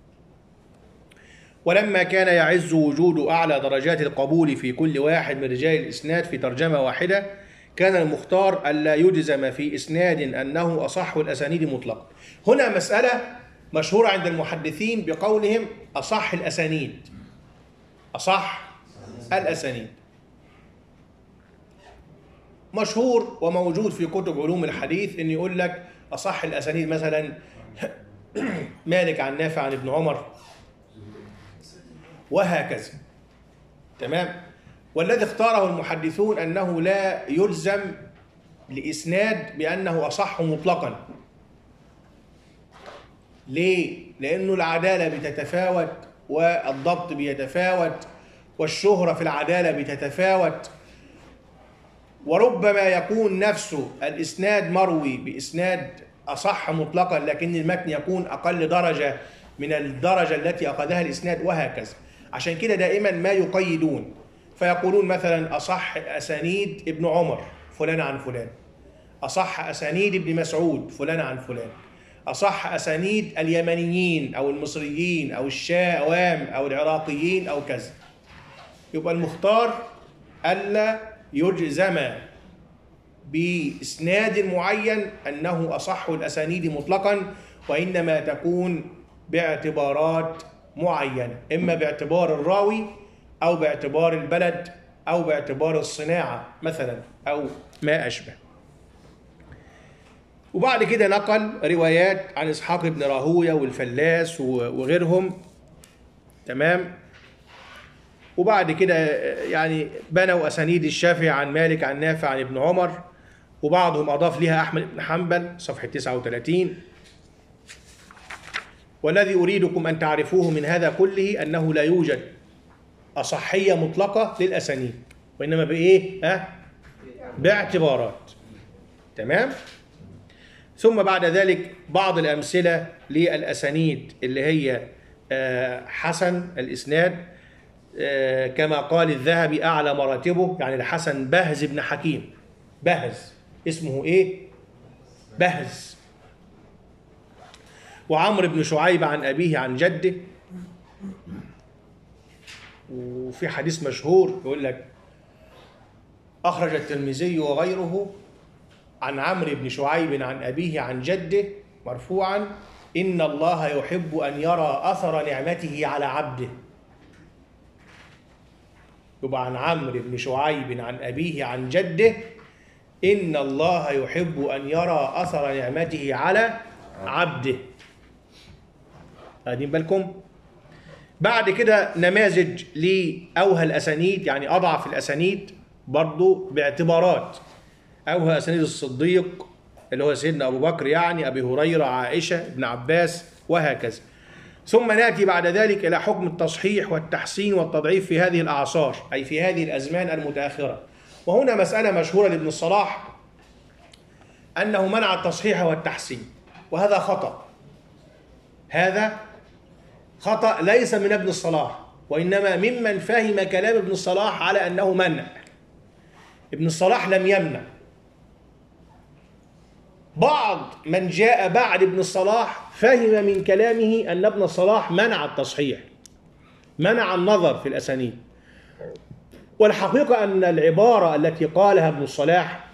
ولما كان يعز وجود أعلى درجات القبول في كل واحد من رجال الإسناد في ترجمة واحدة، كان المختار ألا يجزم في إسناد أنه أصح الأسانيد مطلقا. هنا مسألة مشهورة عند المحدثين بقولهم أصح الأسانيد. أصح الأسانيد مشهور وموجود في كتب علوم الحديث، إن يقول لك أصح الأسانيد مثلا مالك عن نافع عن ابن عمر، وهكذا. تمام. والذي اختاره المحدثون أنه لا يلزم لإسناد بأنه أصح مطلقا. ليه؟ لأنه العدالة بتتفاوت، والضبط بيتفاوت، والشهرة في العدالة بتتفاوت، وربما يكون نفسه الإسناد مروي بإسناد أصح مطلقا لكن المتن يكون أقل درجة من الدرجة التي أخذها الإسناد، وهكذا. عشان كده دائما ما يقيدون فيقولون مثلا أصح أسانيد ابن عمر فلان عن فلان، أصح أسانيد ابن مسعود فلان عن فلان، أصح أسانيد اليمنيين أو المصريين أو الشام أو العراقيين أو كذا. يبقى المختار ألا يجزم بإسناد معين أنه أصح الأسانيد مطلقا، وإنما تكون باعتبارات معينة، إما باعتبار الراوي أو باعتبار البلد أو باعتبار الصناعة مثلا أو ما أشبه. وبعد كده نقل روايات عن إسحاق بن راهويه والفلاس وغيرهم. تمام. وبعد كده يعني بنوا أسانيد الشافعي عن مالك عن نافع عن ابن عمر، وبعضهم أضاف لها أحمد بن حنبل صفحة 39. والذي أريدكم أن تعرفوه من هذا كله أنه لا يوجد أصحية مطلقة للأسانيد، وإنما بإيه؟ باعتبارات. تمام؟ ثم بعد ذلك بعض الأمثلة للأسانيد اللي هي حسن الإسناد، كما قال الذهبي أعلى مراتبه يعني الحسن بهز بن حكيم. بهز اسمه إيه؟ بهز. وعمرو بن شعيب عن أبيه عن جده. وفي حديث مشهور يقول لك أخرج الترمذي وغيره عن عمرو بن شعيب عن أبيه عن جده مرفوعا: إن الله يحب أن يرى أثر نعمته على عبده. يبقى عن عمرو بن شعيب عن أبيه عن جده: إن الله يحب أن يرى أثر نعمته على عبده. واخدين بالكم؟ بعد كده نماذج لأوهى الأسانيد، يعني أضعف الأسانيد برضو باعتبارات. أوهى أسانيد الصديق اللي هو سيدنا أبو بكر، يعني أبي هريرة، عائشة، ابن عباس، وهكذا. ثم نأتي بعد ذلك إلى حكم التصحيح والتحسين والتضعيف في هذه الأعصار، أي في هذه الأزمان المتأخرة. وهنا مسألة مشهورة لابن الصلاح أنه منع التصحيح والتحسين، وهذا خطأ. هذا خطأ ليس من ابن الصلاح، وإنما ممن فهم كلام ابن الصلاح على أنه منع. ابن الصلاح لم يمنع. بعض من جاء بعد ابن الصلاح فهم من كلامه أن ابن الصلاح منع التصحيح، منع النظر في الأسانيد. والحقيقة أن العبارة التي قالها ابن الصلاح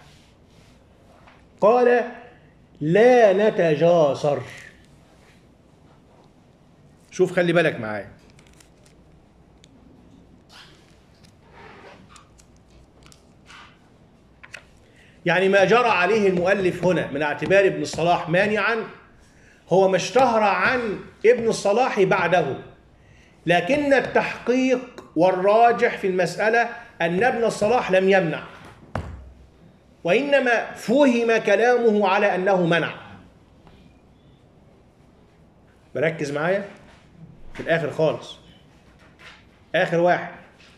قال: لا نتجاسر. شوف، خلي بالك معايا. يعني ما جرى عليه المؤلف هنا من اعتبار ابن الصلاح مانعا هو ما اشتهر عن ابن الصلاح بعده، لكن التحقيق والراجح في المسألة أن ابن الصلاح لم يمنع، وإنما فهم كلامه على أنه منع. بركز معايا في الآخر خالص، آخر واحد.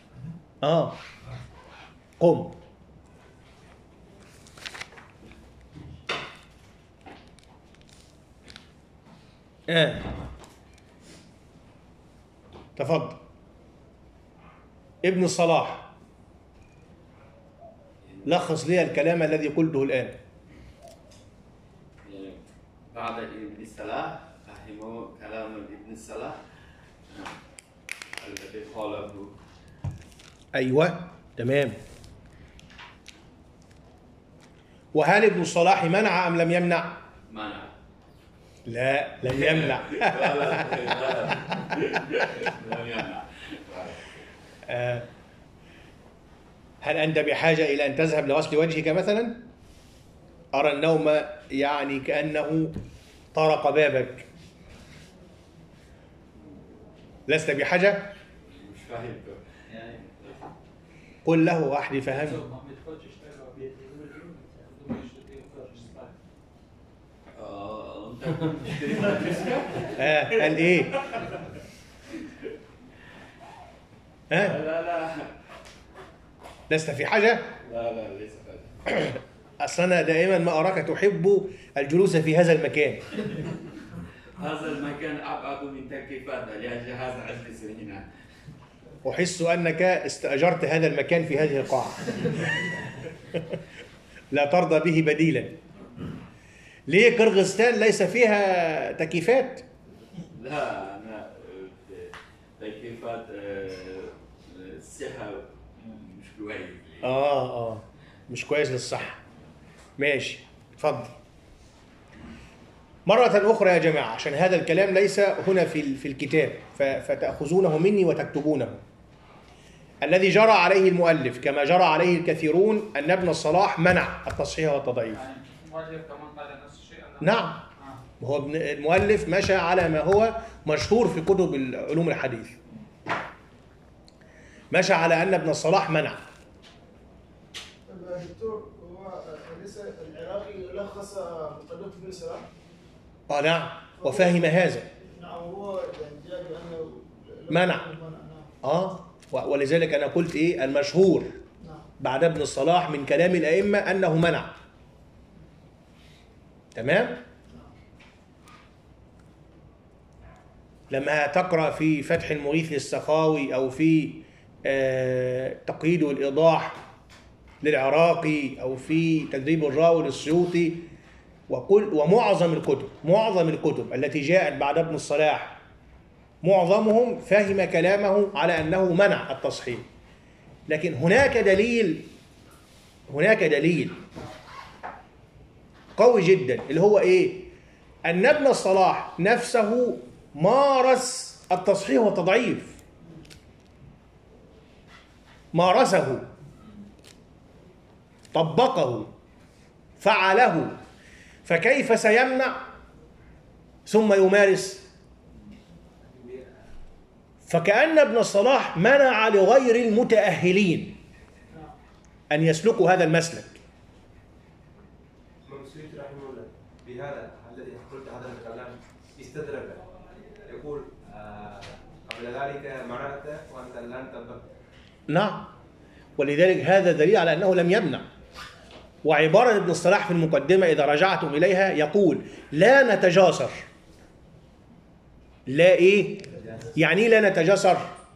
قم. تفضل. ابن الصلاح لخص لي الكلام الذي قلته الآن. بعد ابن الصلاح فهموا كلام ابن الصلاح الذي قاله. أيوة، تمام. وهل ابن الصلاح منع أم لم يمنع؟ منع. لا، لم يمنع. لم يمنع. هل أنت بحاجة إلى أن تذهب لغسل وجهك مثلا؟ أرى النوم يعني كأنه طرق بابك. لست بحاجة؟ مش فاهم يعني. قل له وحدي فهم. قال ايه؟ لا لست في حاجة؟ لا ليس حاجة. أصل أنا دائما ما أراك تحب الجلوس في هذا المكان. هذا المكان أبعد من تكييفات، لأجل هذا أجلس هنا. أحس أنك استأجرت هذا المكان في هذه القاعة. لا ترضى به بديلا. ليه كرغستان ليس فيها تكييفات؟ لا، أنا تكييفات الصحة مش كويس. مش كويس للصحة. ماشي، اتفضل. مرة أخرى يا جماعة، عشان هذا الكلام ليس هنا في الكتاب، فتأخذونه مني وتكتبونه. الذي جرى عليه المؤلف كما جرى عليه الكثيرون أن ابن الصلاح منع التصحيح والتضعيف. يعني المؤلف كمان قال نفس الشيء. نعم. هو المؤلف مشى على ما هو مشهور في كتب العلوم الحديث. مشى على أن ابن الصلاح منع. دكتور، هو ليس العراقي لخص مقدمة ابن الصلاح؟ نعم، وفهم هذا. نعم، هو جاء بأنه منع. ولذلك أنا قلت إيه المشهور بعد ابن الصلاح من كلام الأئمة أنه منع. تمام؟ لما تقرأ في فتح المغيث للسخاوي أو في تقييد والإيضاح للعراقي أو في تدريب الراوي للسيوطي، ومعظم الكتب التي جاءت بعد ابن الصلاح معظمهم فهم كلامه على أنه منع التصحيح. لكن هناك دليل قوي جدا، اللي هو إيه؟ أن ابن الصلاح نفسه مارس التصحيح والتضعيف، مارسه، طبقه، فعله. فكيف سيمنع ثم يمارس؟ فكأن ابن الصلاح منع لغير المتأهلين أن يسلكوا هذا المسلك. السيوطي رحمه الله بهذا الذي قلت هذا الكلام استدرك، يقول قبل ذلك منعت وأنت لن تبقى. نعم، ولذلك هذا دليل على أنه لم يمنع. وعبارة ابن الصلاح في المقدمة إذا رجعتم إليها يقول لا نتجاسر. لا إيه؟ يعني لا نتجاسر؟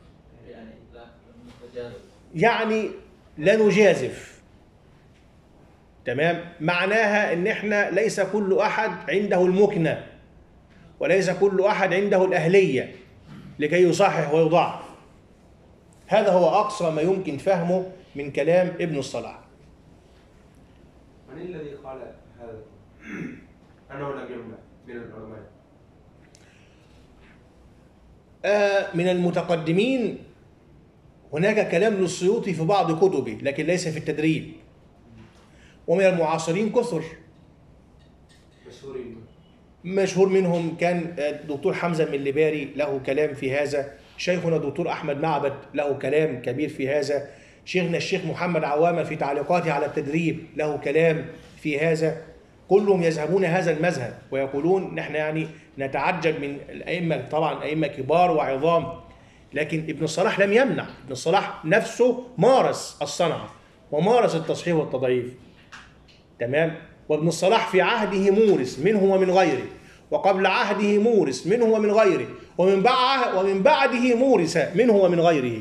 يعني لا نجازف. تمام؟ معناها إن إحنا ليس كل أحد عنده المكنة وليس كل أحد عنده الأهلية لكي يصحح ويضعف. هذا هو أقصى ما يمكن فهمه من كلام ابن الصلاح. من الذي قال هذا؟ أنه لم يمنع من العلماء؟ من المتقدمين هناك كلام للسيوطي في بعض كتبه لكن ليس في التدريب. ومن المعاصرين كثر. مشهور منهم كان الدكتور حمزة المليباري له كلام في هذا، شيخنا الدكتور أحمد معبد له كلام كبير في هذا، شيخنا الشيخ محمد عوامة في تعليقاته على التدريب له كلام في هذا. كلهم يذهبون هذا المذهب ويقولون نحن يعني نتعجب من الأئمة، طبعا أئمة كبار وعظام، لكن ابن الصلاح لم يمنع. ابن الصلاح نفسه مارس الصنعة ومارس التصحيح والتضعيف. تمام؟ وابن الصلاح في عهده مورس منه ومن غيره، وقبل عهده مورس منه ومن غيره، ومن بعده مورس منه ومن غيره.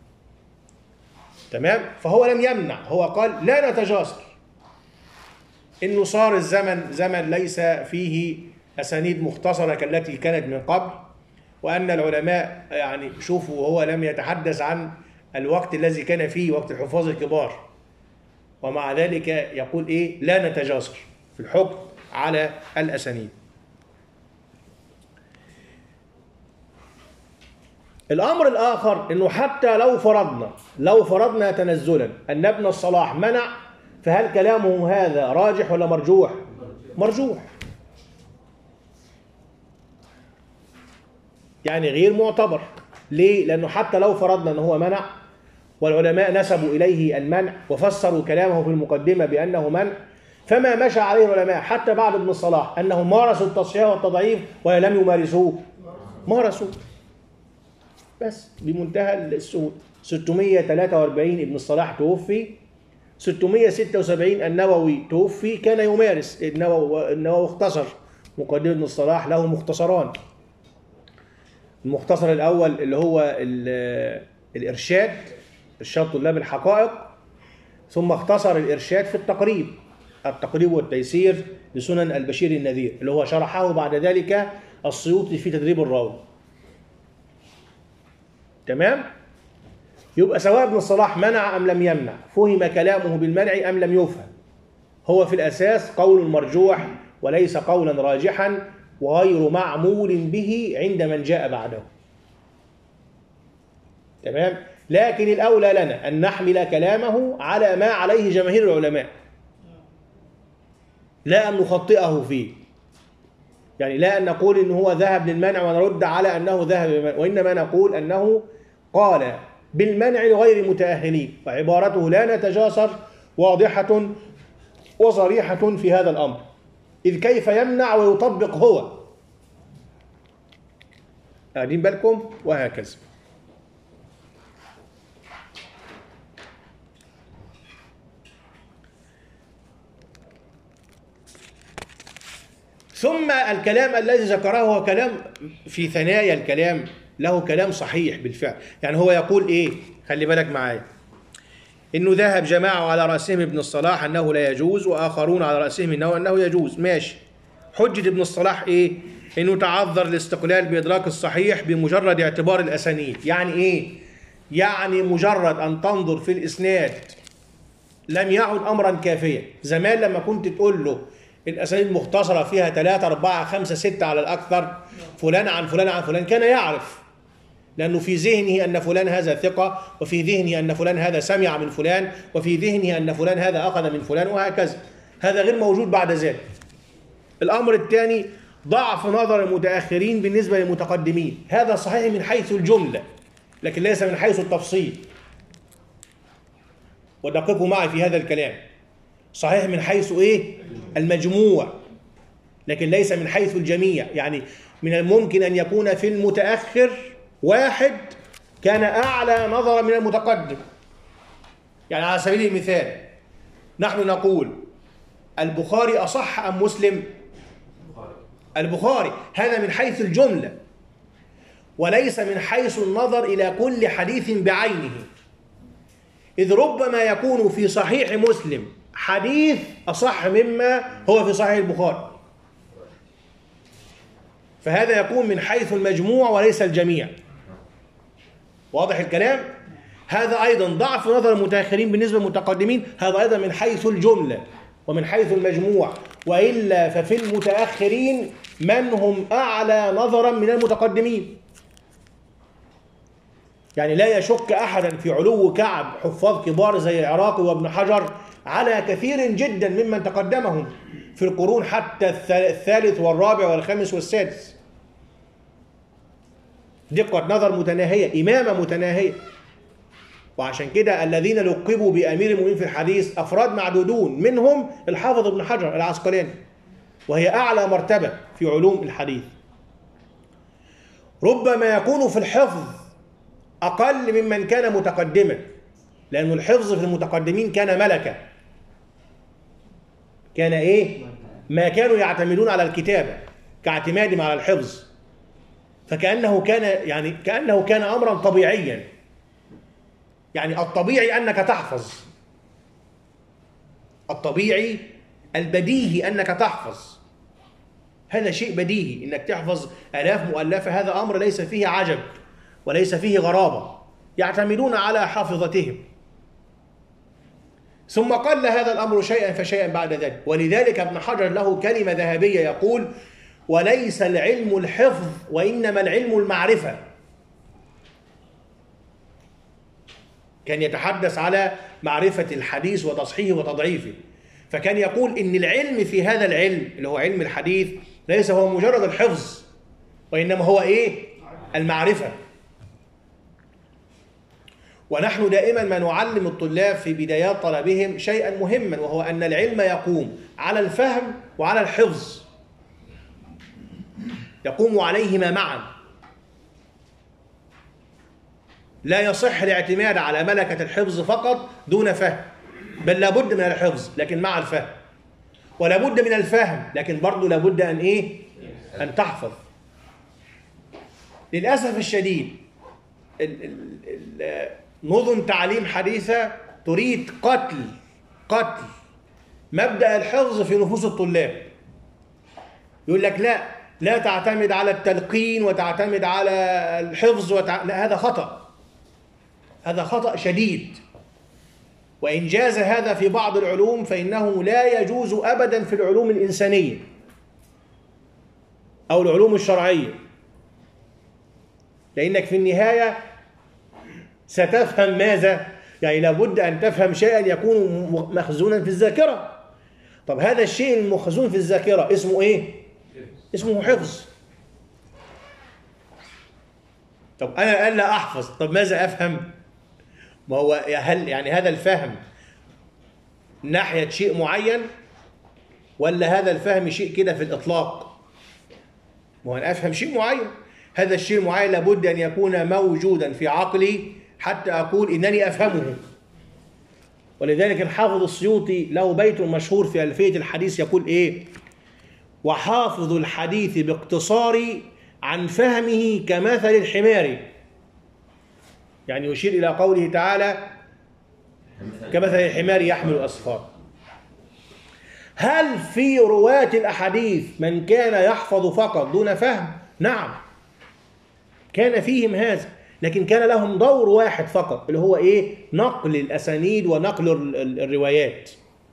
تمام؟ فهو لم يمنع، هو قال لا نتجاسر. إنه صار الزمن زمن ليس فيه أسانيد مختصرة كالتي كانت من قبل، وأن العلماء يعني شوفوا هو لم يتحدث عن الوقت الذي كان فيه وقت الحفاظ الكبار، ومع ذلك يقول إيه؟ لا نتجاسر في الحكم على الأسانيد. الأمر الآخر إنه حتى لو فرضنا تنزلا أن ابن الصلاح منع، فهل كلامه هذا راجح ولا مرجوح؟ مرجوح، يعني غير معتبر. ليه؟ لأنه حتى لو فرضنا أنه هو منع والعلماء نسبوا إليه المنع وفسروا كلامه في المقدمة بأنه منع، فما مشى عليه العلماء حتى بعد ابن الصلاح أنهم مارسوا التصحيح والتضعيف ولا لم يمارسوه؟ مارسوا، بس بمنتهى السهولة. 643 ابن الصلاح توفي، 676 النووي توفي، كان يمارس. النووي اختصر مقدمة ابن الصلاح، له مختصران. المختصر الأول اللي هو الإرشاد، إرشاد طلاب الحقائق، ثم اختصر الإرشاد في التقريب والتيسير لسنن البشير النذير، اللي هو شرحه بعد ذلك السيوطي في تدريب الراوي. تمام؟ يبقى سواء ابن الصلاح منع أم لم يمنع، فهم كلامه بالمنع أم لم يفهم، هو في الأساس قول مرجوح وليس قولا راجحا وغير معمول به عند من جاء بعده. تمام؟ لكن الأولى لنا أن نحمل كلامه على ما عليه جماهير العلماء، لا أن نخطئه فيه. يعني لا أن نقول إنه هو ذهب للمنع ونرد على أنه ذهب للمنع، وإنما نقول أنه قال بالمنع لغير متأهلين، وعبارته لا نتجاسر واضحة وصريحة في هذا الأمر، إذ كيف يمنع ويطبق هو؟ قاعدين بالكم؟ وهكذا. ثم الكلام الذي ذكره هو كلام في ثنايا الكلام، له كلام صحيح بالفعل. يعني هو يقول إيه؟ خلي بالك معايا، إنه ذهب جماعة على رأسهم ابن الصلاح أنه لا يجوز، وآخرون على رأسهم أنه يجوز. ماشي. حجة ابن الصلاح إيه؟ إنه تعذر الاستقلال بإدراك الصحيح بمجرد اعتبار الأسانيد. يعني إيه؟ يعني مجرد أن تنظر في الإسناد لم يعد أمرا كافيا. زمان لما كنت تقول له الأسانيد مختصرة فيها 3 4 5 6 على الأكثر، فلان عن فلان عن فلان، كان يعرف، لأنه في ذهنه أن فلان هذا ثقة، وفي ذهنه أن فلان هذا سمع من فلان، وفي ذهنه أن فلان هذا أخذ من فلان، وهكذا. هذا غير موجود بعد ذلك. الأمر الثاني ضعف نظر المتأخرين بالنسبة للمتقدمين. هذا صحيح من حيث الجملة لكن ليس من حيث التفصيل، ودققوا معي في هذا الكلام. صحيح من حيث إيه؟ المجموع، لكن ليس من حيث الجميع. يعني من الممكن أن يكون في المتأخر واحد كان أعلى نظرا من المتقدم. يعني على سبيل المثال نحن نقول البخاري أصح أم مسلم؟ البخاري. هذا من حيث الجملة، وليس من حيث النظر إلى كل حديث بعينه، إذ ربما يكون في صحيح مسلم حديث أصح مما هو في صحيح البخاري، فهذا يكون من حيث المجموع وليس الجميع. واضح الكلام؟ هذا أيضا ضعف نظر المتأخرين بالنسبة للمتقدمين، هذا أيضا من حيث الجملة ومن حيث المجموع، وإلا ففي المتأخرين من هم أعلى نظرا من المتقدمين. يعني لا يشك أحدا في علو كعب حفاظ كبار زي العراقي وابن حجر على كثير جدا ممن تقدمهم في القرون حتى الثالث والرابع والخامس والسادس. دقة نظر متناهية، إمامة متناهية. وعشان كده الذين لقبوا بأمير المؤمنين في الحديث أفراد معدودون، منهم الحافظ ابن حجر العسقلاني، وهي أعلى مرتبة في علوم الحديث. ربما يكون في الحفظ أقل ممن كان متقدما، لأن الحفظ في المتقدمين كان ملكة، كان إيه؟ ما كانوا يعتمدون على الكتابة كاعتمادهم على الحفظ، فكأنه كان أمرا طبيعيا. يعني الطبيعي أنك تحفظ، الطبيعي البديهي أنك تحفظ، هذا شيء بديهي أنك تحفظ آلاف مؤلفة، هذا أمر ليس فيه عجب وليس فيه غرابة، يعتمدون على حافظتهم. ثم قل هذا الأمر شيئا فشيئا بعد ذلك، ولذلك ابن حجر له كلمة ذهبية يقول: وليس العلم الحفظ وإنما العلم المعرفة. كان يتحدث على معرفة الحديث وتصحيحه وتضعيفه، فكان يقول إن العلم في هذا العلم اللي هو علم الحديث ليس هو مجرد الحفظ، وإنما هو إيه؟ المعرفة. ونحن دائما ما نعلم الطلاب في بدايات طلبهم شيئا مهما، وهو أن العلم يقوم على الفهم وعلى الحفظ، يقوم عليهما معا. لا يصح الاعتماد على ملكة الحفظ فقط دون فهم، بل لابد من الحفظ لكن مع الفهم، ولابد من الفهم لكن برضه لابد أن إيه؟ أن تحفظ. للأسف الشديد نظم تعليم حديثة تريد قتل مبدأ الحفظ في نفوس الطلاب. يقول لك لا تعتمد على التلقين وتعتمد على الحفظ لا، هذا خطأ، هذا خطأ شديد. وإن جاز هذا في بعض العلوم فإنه لا يجوز أبدا في العلوم الإنسانية أو العلوم الشرعية، لأنك في النهاية ستفهم ماذا؟ يعني لابد أن تفهم شيئا يكون مخزونا في الذاكرة. طب هذا الشيء المخزون في الذاكرة اسمه إيه؟ اسمه حفظ. طب أنا لا أحفظ، طب ماذا أفهم؟ ما هو هل يعني هذا الفهم ناحية شيء معين، ولا هذا الفهم شيء كده في الإطلاق؟ ما هو أنا أفهم شيء معين، هذا الشيء المعين لابد أن يكون موجودا في عقلي حتى أقول إنني أفهمه. ولذلك الحافظ السيوطي له بيت مشهور في ألفية الحديث يقول إيه؟ وحافظ الحديث باقتصار عن فهمه كمثل الحمار، يعني يشير إلى قوله تعالى كمثل الحمار يحمل أسفار. هل في رواة الأحاديث من كان يحفظ فقط دون فهم؟ نعم، كان فيهم هذا، لكن كان لهم دور واحد فقط اللي هو إيه؟ نقل الأسانيد ونقل الروايات.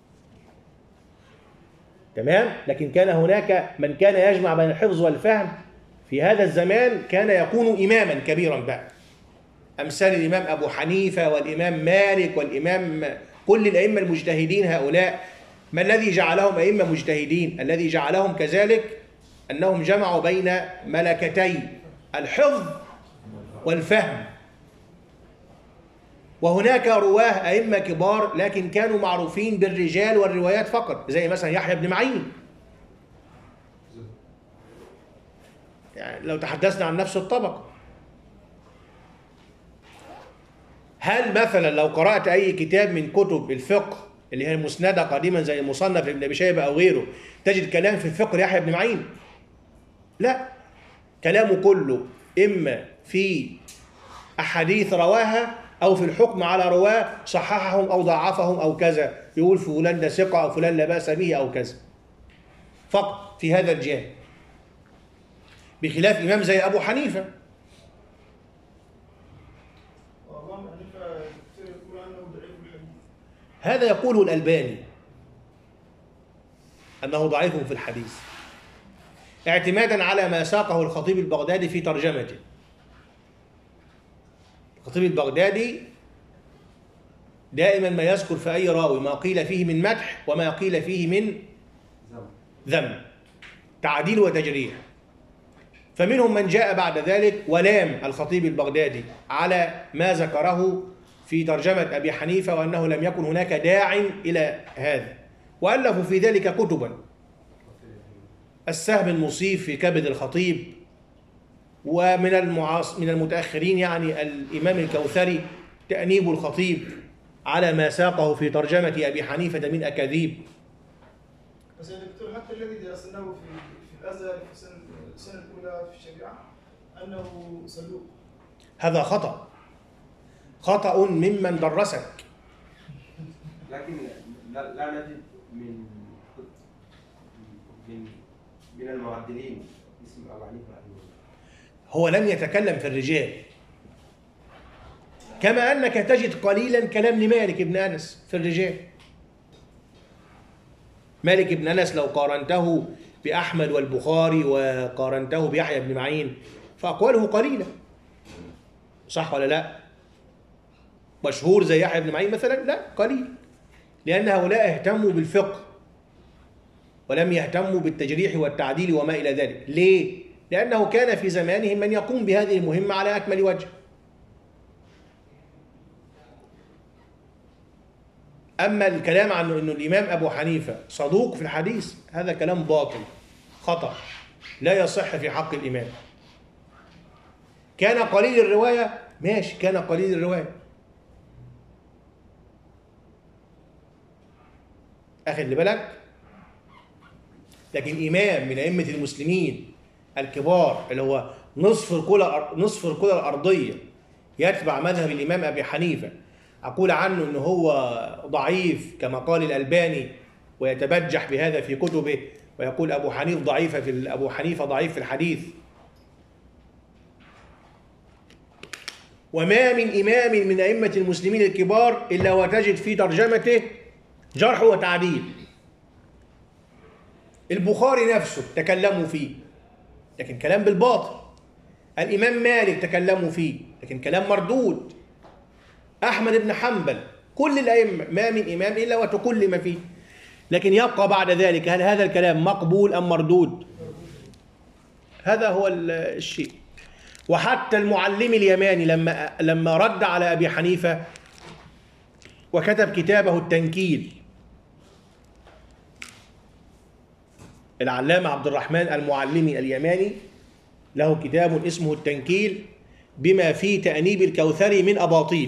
تمام؟ لكن كان هناك من كان يجمع بين الحفظ والفهم في هذا الزمان، كان يكون إماما كبيرا بقى، أمثال الإمام أبو حنيفة والإمام مالك والإمام كل الأئمة المجتهدين هؤلاء. ما الذي جعلهم أئمة مجتهدين؟ الذي جعلهم كذلك أنهم جمعوا بين ملكتي الحفظ والفهم. وهناك رواه أئمة كبار لكن كانوا معروفين بالرجال والروايات فقط، زي مثلا يحيى بن معين. يعني لو تحدثنا عن نفس الطبقة، هل مثلا لو قرأت أي كتاب من كتب الفقه اللي هي المسندة قديما زي المصنف ابن أبي شيبة أو غيره تجد كلام في الفقه يحيى بن معين؟ لا، كلامه كله إما في أحاديث رواها أو في الحكم على رواه صححهم أو ضعفهم أو كذا، يقول فلان ده ثقة أو فلان لا بأس به أو كذا، فقط في هذا الجانب، بخلاف إمام زي أبو حنيفة. هذا يقوله الألباني أنه ضعيف في الحديث اعتمادا على ما ساقه الخطيب البغدادي في ترجمته. الخطيب البغدادي دائما ما يذكر في أي راوي ما قيل فيه من مدح وما قيل فيه من ذم، تعديل وتجريح. فمنهم من جاء بعد ذلك ولام الخطيب البغدادي على ما ذكره في ترجمة أبي حنيفة وأنه لم يكن هناك داع إلى هذا، وألفوا في ذلك كتبا: السهم المصيف في كبد الخطيب، ومن من المتأخرين يعني الإمام الكوثري تأنيب الخطيب على ما ساقه في ترجمة أبي حنيفة من أكاذيب. بس يا دكتور، حتى الذي درسناه في الأزهر في السنة الأولى في الشريعة أنه صدوق. هذا خطأ ممن درسك. لكن لا نجد من المعدلين اسم أبو حنيفة رحمه الله. هو لم يتكلم في الرجال، كما أنك تجد قليلا كلام لمالك بن أنس في الرجال. مالك بن أنس لو قارنته بأحمد والبخاري وقارنته بيحيى بن معين فأقواله قليلة، صح ولا لا؟ مشهور زي يحيى بن معين مثلا؟ لا، قليل، لأن هؤلاء اهتموا بالفقه ولم يهتموا بالتجريح والتعديل وما إلى ذلك. ليه؟ لأنه كان في زمانهم من يقوم بهذه المهمة على أكمل وجه. أما الكلام عن أن الإمام أبو حنيفة صدوق في الحديث هذا كلام باطل خطأ لا يصح في حق الإمام. كان قليل الرواية، ماشي، كان قليل الرواية، أخذ بالك، لكن إمام من أئمة المسلمين الكبار اللي هو نصف الكرة الأرضية يتبع مذهب الإمام أبي حنيفة، أقول عنه أنه هو ضعيف كما قال الألباني ويتبجح بهذا في كتبه ويقول أبو حنيفة ضعيف في الحديث. وما من إمام من أئمة المسلمين الكبار إلا وتجد في ترجمته جرح وتعديل. البخاري نفسه تكلموا فيه لكن كلام بالباطل. الإمام مالك تكلموا فيه لكن كلام مردود. أحمد بن حنبل، كل الأئمة ما من إمام إلا وتكلم فيه، لكن يبقى بعد ذلك هل هذا الكلام مقبول أم مردود؟ هذا هو الشيء. وحتى المعلم اليماني لما رد على أبي حنيفة وكتب كتابه التنكيل، العلامة عبد الرحمن المعلمي اليماني له كتاب اسمه التنكيل بما فيه تأنيب الكوثري من أباطيل.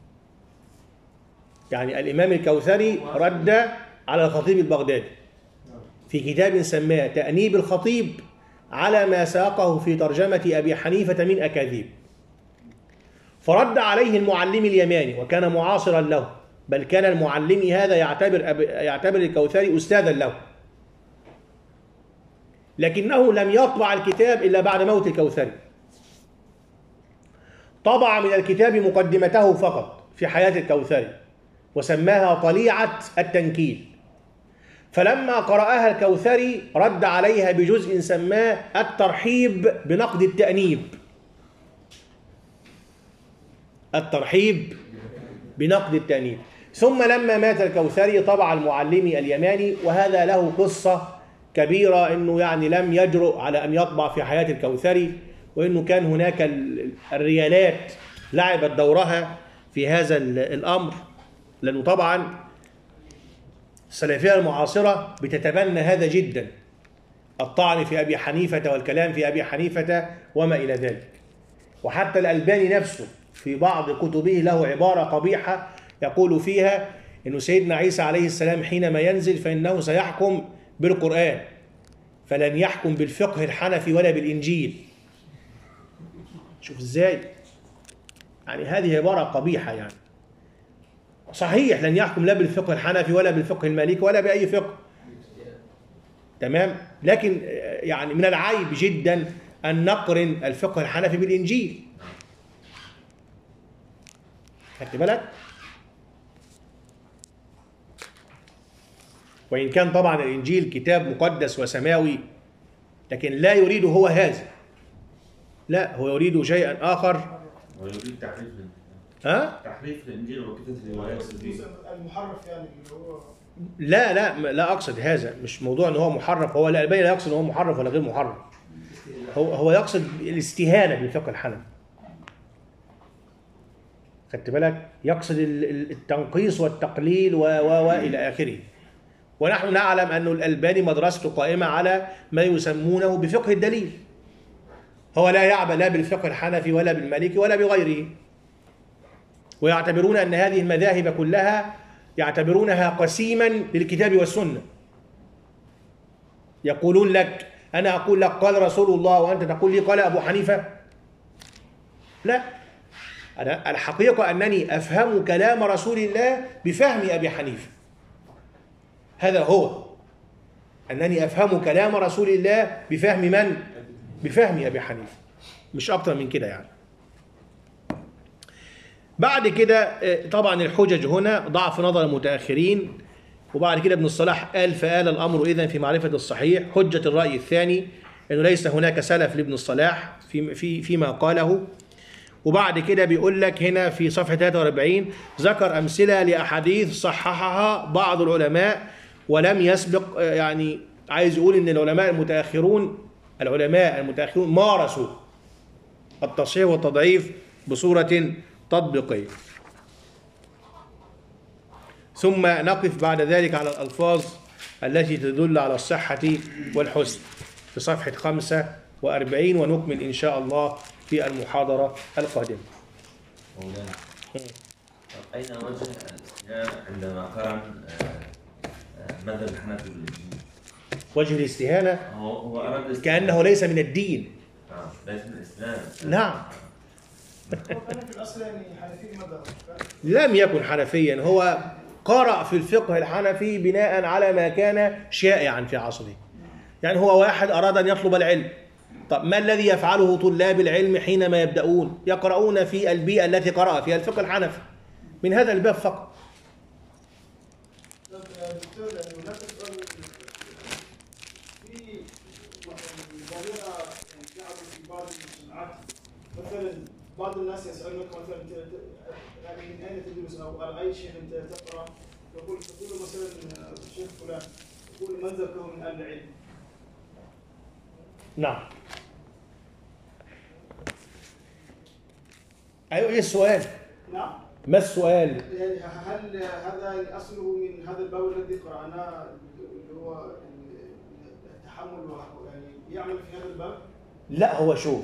يعني الإمام الكوثري رد على الخطيب البغدادي في كتاب سماه تأنيب الخطيب على ما ساقه في ترجمة أبي حنيفة من أكاذيب. فرد عليه المعلم اليماني وكان معاصرا له، بل كان المعلم هذا يعتبر الكوثري أستاذا له، لكنه لم يطبع الكتاب إلا بعد موت الكوثري. طبع من الكتاب مقدمته فقط في حياة الكوثري وسماها طليعة التنكيل. فلما قرأها الكوثري رد عليها بجزء سماه الترحيب بنقد التأنيب. الترحيب بنقد التأنيب. ثم لما مات الكوثري طبع المعلمي اليماني، وهذا له قصة كبيرة، أنه يعني لم يجرؤ على أن يطبع في حياة الكوثري، وأنه كان هناك الريالات لعبت دورها في هذا الأمر، لأنه طبعا السلفية المعاصرة بتتبنى هذا جدا، الطعن في أبي حنيفة والكلام في أبي حنيفة وما إلى ذلك. وحتى الألباني نفسه في بعض كتبه له عبارة قبيحة يقول فيها إنه سيدنا عيسى عليه السلام حينما ينزل فإنه سيحكم بالقرآن، فلن يحكم بالفقه الحنفي ولا بالإنجيل. شوف إزاي؟ يعني هذه عبارة قبيحة. يعني صحيح لن يحكم لا بالفقه الحنفي ولا بالفقه المالكي ولا بأي فقه، تمام، لكن يعني من العيب جدا أن نقرن الفقه الحنفي بالإنجيل. خدت بالك؟ وإن كان طبعا الإنجيل كتاب مقدس وسماوي، لكن لا يريد هو هذا، لا، هو يريد شيئا آخر. ويريد تحريف الإنجيل وكتابة الروايات المحرف يعني اللي هو لا أقصد هذا، مش موضوع أنه هو محرف. هو الألباني لا يقصد أنه هو محرف ولا غير محرف، هو يقصد الاستهانة بالفقه الحنفي. خدت بالك؟ يقصد التنقيص والتقليل وإلى آخره. ونحن نعلم أن الألباني مدرسته قائمة على ما يسمونه بفقه الدليل. هو لا يعبأ لا بالفقه الحنفي ولا بالمالكي ولا بغيره، ويعتبرون أن هذه المذاهب كلها يعتبرونها قسيما للكتاب والسنة. يقولون لك أنا أقول لك قال رسول الله وأنت تقول لي قال أبو حنيفة. لا، أنا الحقيقة أنني أفهم كلام رسول الله بفهم أبي حنيفة. هذا هو، أنني أفهم كلام رسول الله بفهم من؟ بفهم أبي حنيفة، مش أكتر من كده يعني. بعد كده طبعا الحجج هنا ضعف نظر المتأخرين. وبعد كده ابن الصلاح قال فآل الأمر إذن في معرفة الصحيح. حجة الرأي الثاني أنه ليس هناك سلف لابن الصلاح فيما قاله. وبعد كده بيقول لك هنا في صفحة 43 ذكر أمثلة لأحاديث صححها بعض العلماء ولم يسبق، يعني عايز يقول إن العلماء المتأخرون مارسوا التصحيح والتضعيف بصورة تطبيقية. ثم نقف بعد ذلك على الألفاظ التي تدل على الصحة والحسن في صفحة 45، ونكمل إن شاء الله في المحاضرة القادمة. مولانا، أين وجه الاستهانة عندما قارن مذهب الحنفي بالإنجيل؟ وجه الاستهانة هو أراد كأنه ليس من الدين. ليس من الإسلام. نعم. هو كان في الأصل يعني حنفي مذهب. لم يكن حنفيا، هو قرأ في الفقه الحنفي بناء على ما كان شائعا في عصره. يعني هو واحد أراد أن يطلب العلم. طب ما الذي يفعله طلاب العلم حينما يبدأون؟ يقرؤون في البيئة التي قرأ فيها الفقه الحنفي من هذا الباب فقط. دكتور يعني هناك سؤال في ظاهرة يعني في بعض الجامعات، مثلا بعض الناس يسألونك مثلا يعني من أين تدرس أو على أي شيء أنت تقرأ، تقول مثلا الشيخ فلان يقول من ذكره من أهل العلم. نعم. أيوة، إيه السؤال؟ نعم. ما السؤال؟ يعني هل هذا أصله من هذا الباب الذي قرأناه اللي هو التحمل يعني يعمل في هذا الباب؟ لا، هو شوف،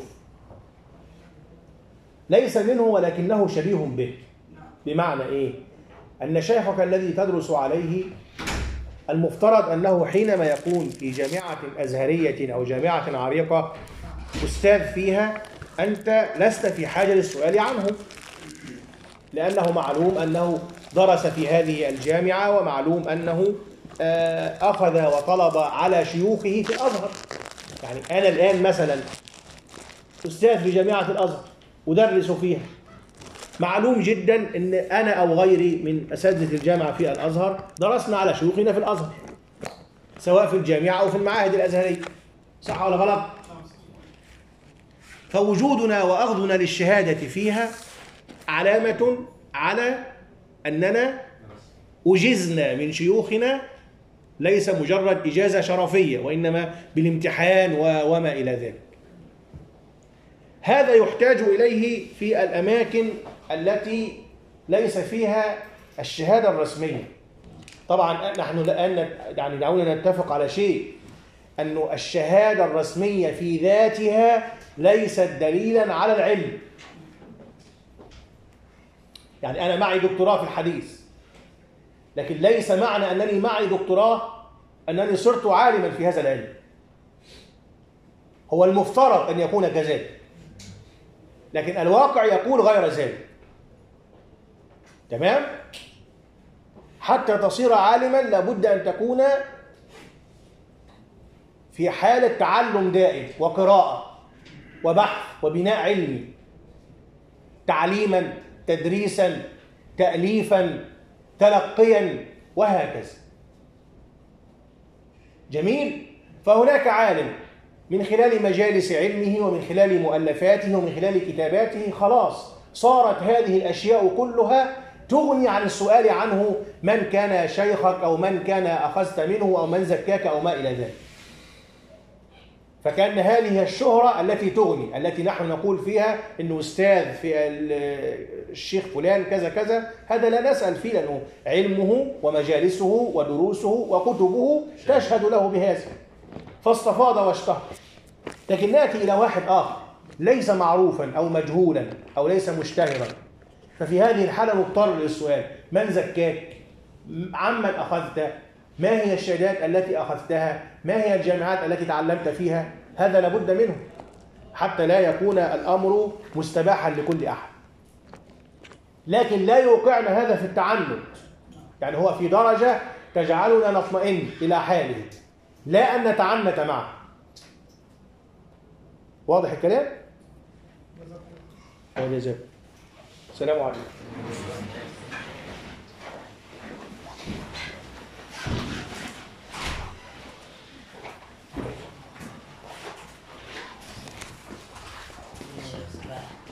ليس منه ولكنه شبيه به. بمعنى إيه؟ أن شيخك الذي تدرس عليه المفترض أنه حينما يكون في جامعة أزهرية أو جامعة عريقة أستاذ فيها، أنت لست في حاجة للسؤال عنه، لأنه معلوم أنه درس في هذه الجامعة، ومعلوم أنه أخذ وطلب على شيوخه في الأزهر. يعني أنا الآن مثلا أستاذ في جامعة الأزهر أدرس فيها، معلوم جدا أن أنا أو غيري من أساتذة الجامعة في الأزهر درسنا على شيوخنا في الأزهر، سواء في الجامعة أو في المعاهد الأزهرية. صح ولا غلط؟ فوجودنا وأخذنا للشهادة فيها علامة على أننا أجزنا من شيوخنا، ليس مجرد إجازة شرفية، وإنما بالامتحان وما إلى ذلك. هذا يحتاج إليه في الأماكن التي ليس فيها الشهادة الرسمية. طبعا نحن الآن يعني دعونا نتفق على شيء، أن الشهادة الرسمية في ذاتها ليست دليلا على العلم. يعني أنا معي دكتوراه في الحديث، لكن ليس معنى أنني معي دكتوراه أنني صرت عالما في هذا العلم. هو المفترض أن يكون كذلك، لكن الواقع يقول غير ذلك. تمام؟ حتى تصير عالما لابد أن تكون في حالة تعلم دائم وقراءة وبحث وبناء علمي، تعليما، تدريسا، تأليفا، تلقيا، وهكذا. جميل؟ فهناك عالم من خلال مجالس علمه ومن خلال مؤلفاته ومن خلال كتاباته خلاص صارت هذه الأشياء كلها تغني عن السؤال عنه من كان شيخك أو من كان أخذت منه أو من زكاك أو ما إلى ذلك. فكان هذه الشهرة التي تغني، التي نحن نقول فيها إنه أستاذ في الشيخ فلان كذا كذا، هذا لا نسأل فيه لأنه علمه ومجالسه ودروسه وكتبه تشهد له بهذا، فاستفاض واشتهر. لكن نأتي إلى واحد آخر ليس معروفا أو مجهولا أو ليس مشتهرا، ففي هذه الحالة نضطر للسؤال: من زكاك؟ عمن أخذت؟ ما هي الشهادات التي أخذتها؟ ما هي الجامعات التي تعلمت فيها؟ هذا لابد منه حتى لا يكون الأمر مستباحا لكل أحد. لكن لا يوقعنا هذا في التعنت، يعني هو في درجة تجعلنا نطمئن إلى حاله لا أن نتعنت معه. واضح الكلام؟ وجزاكم. السلام عليكم. Yes,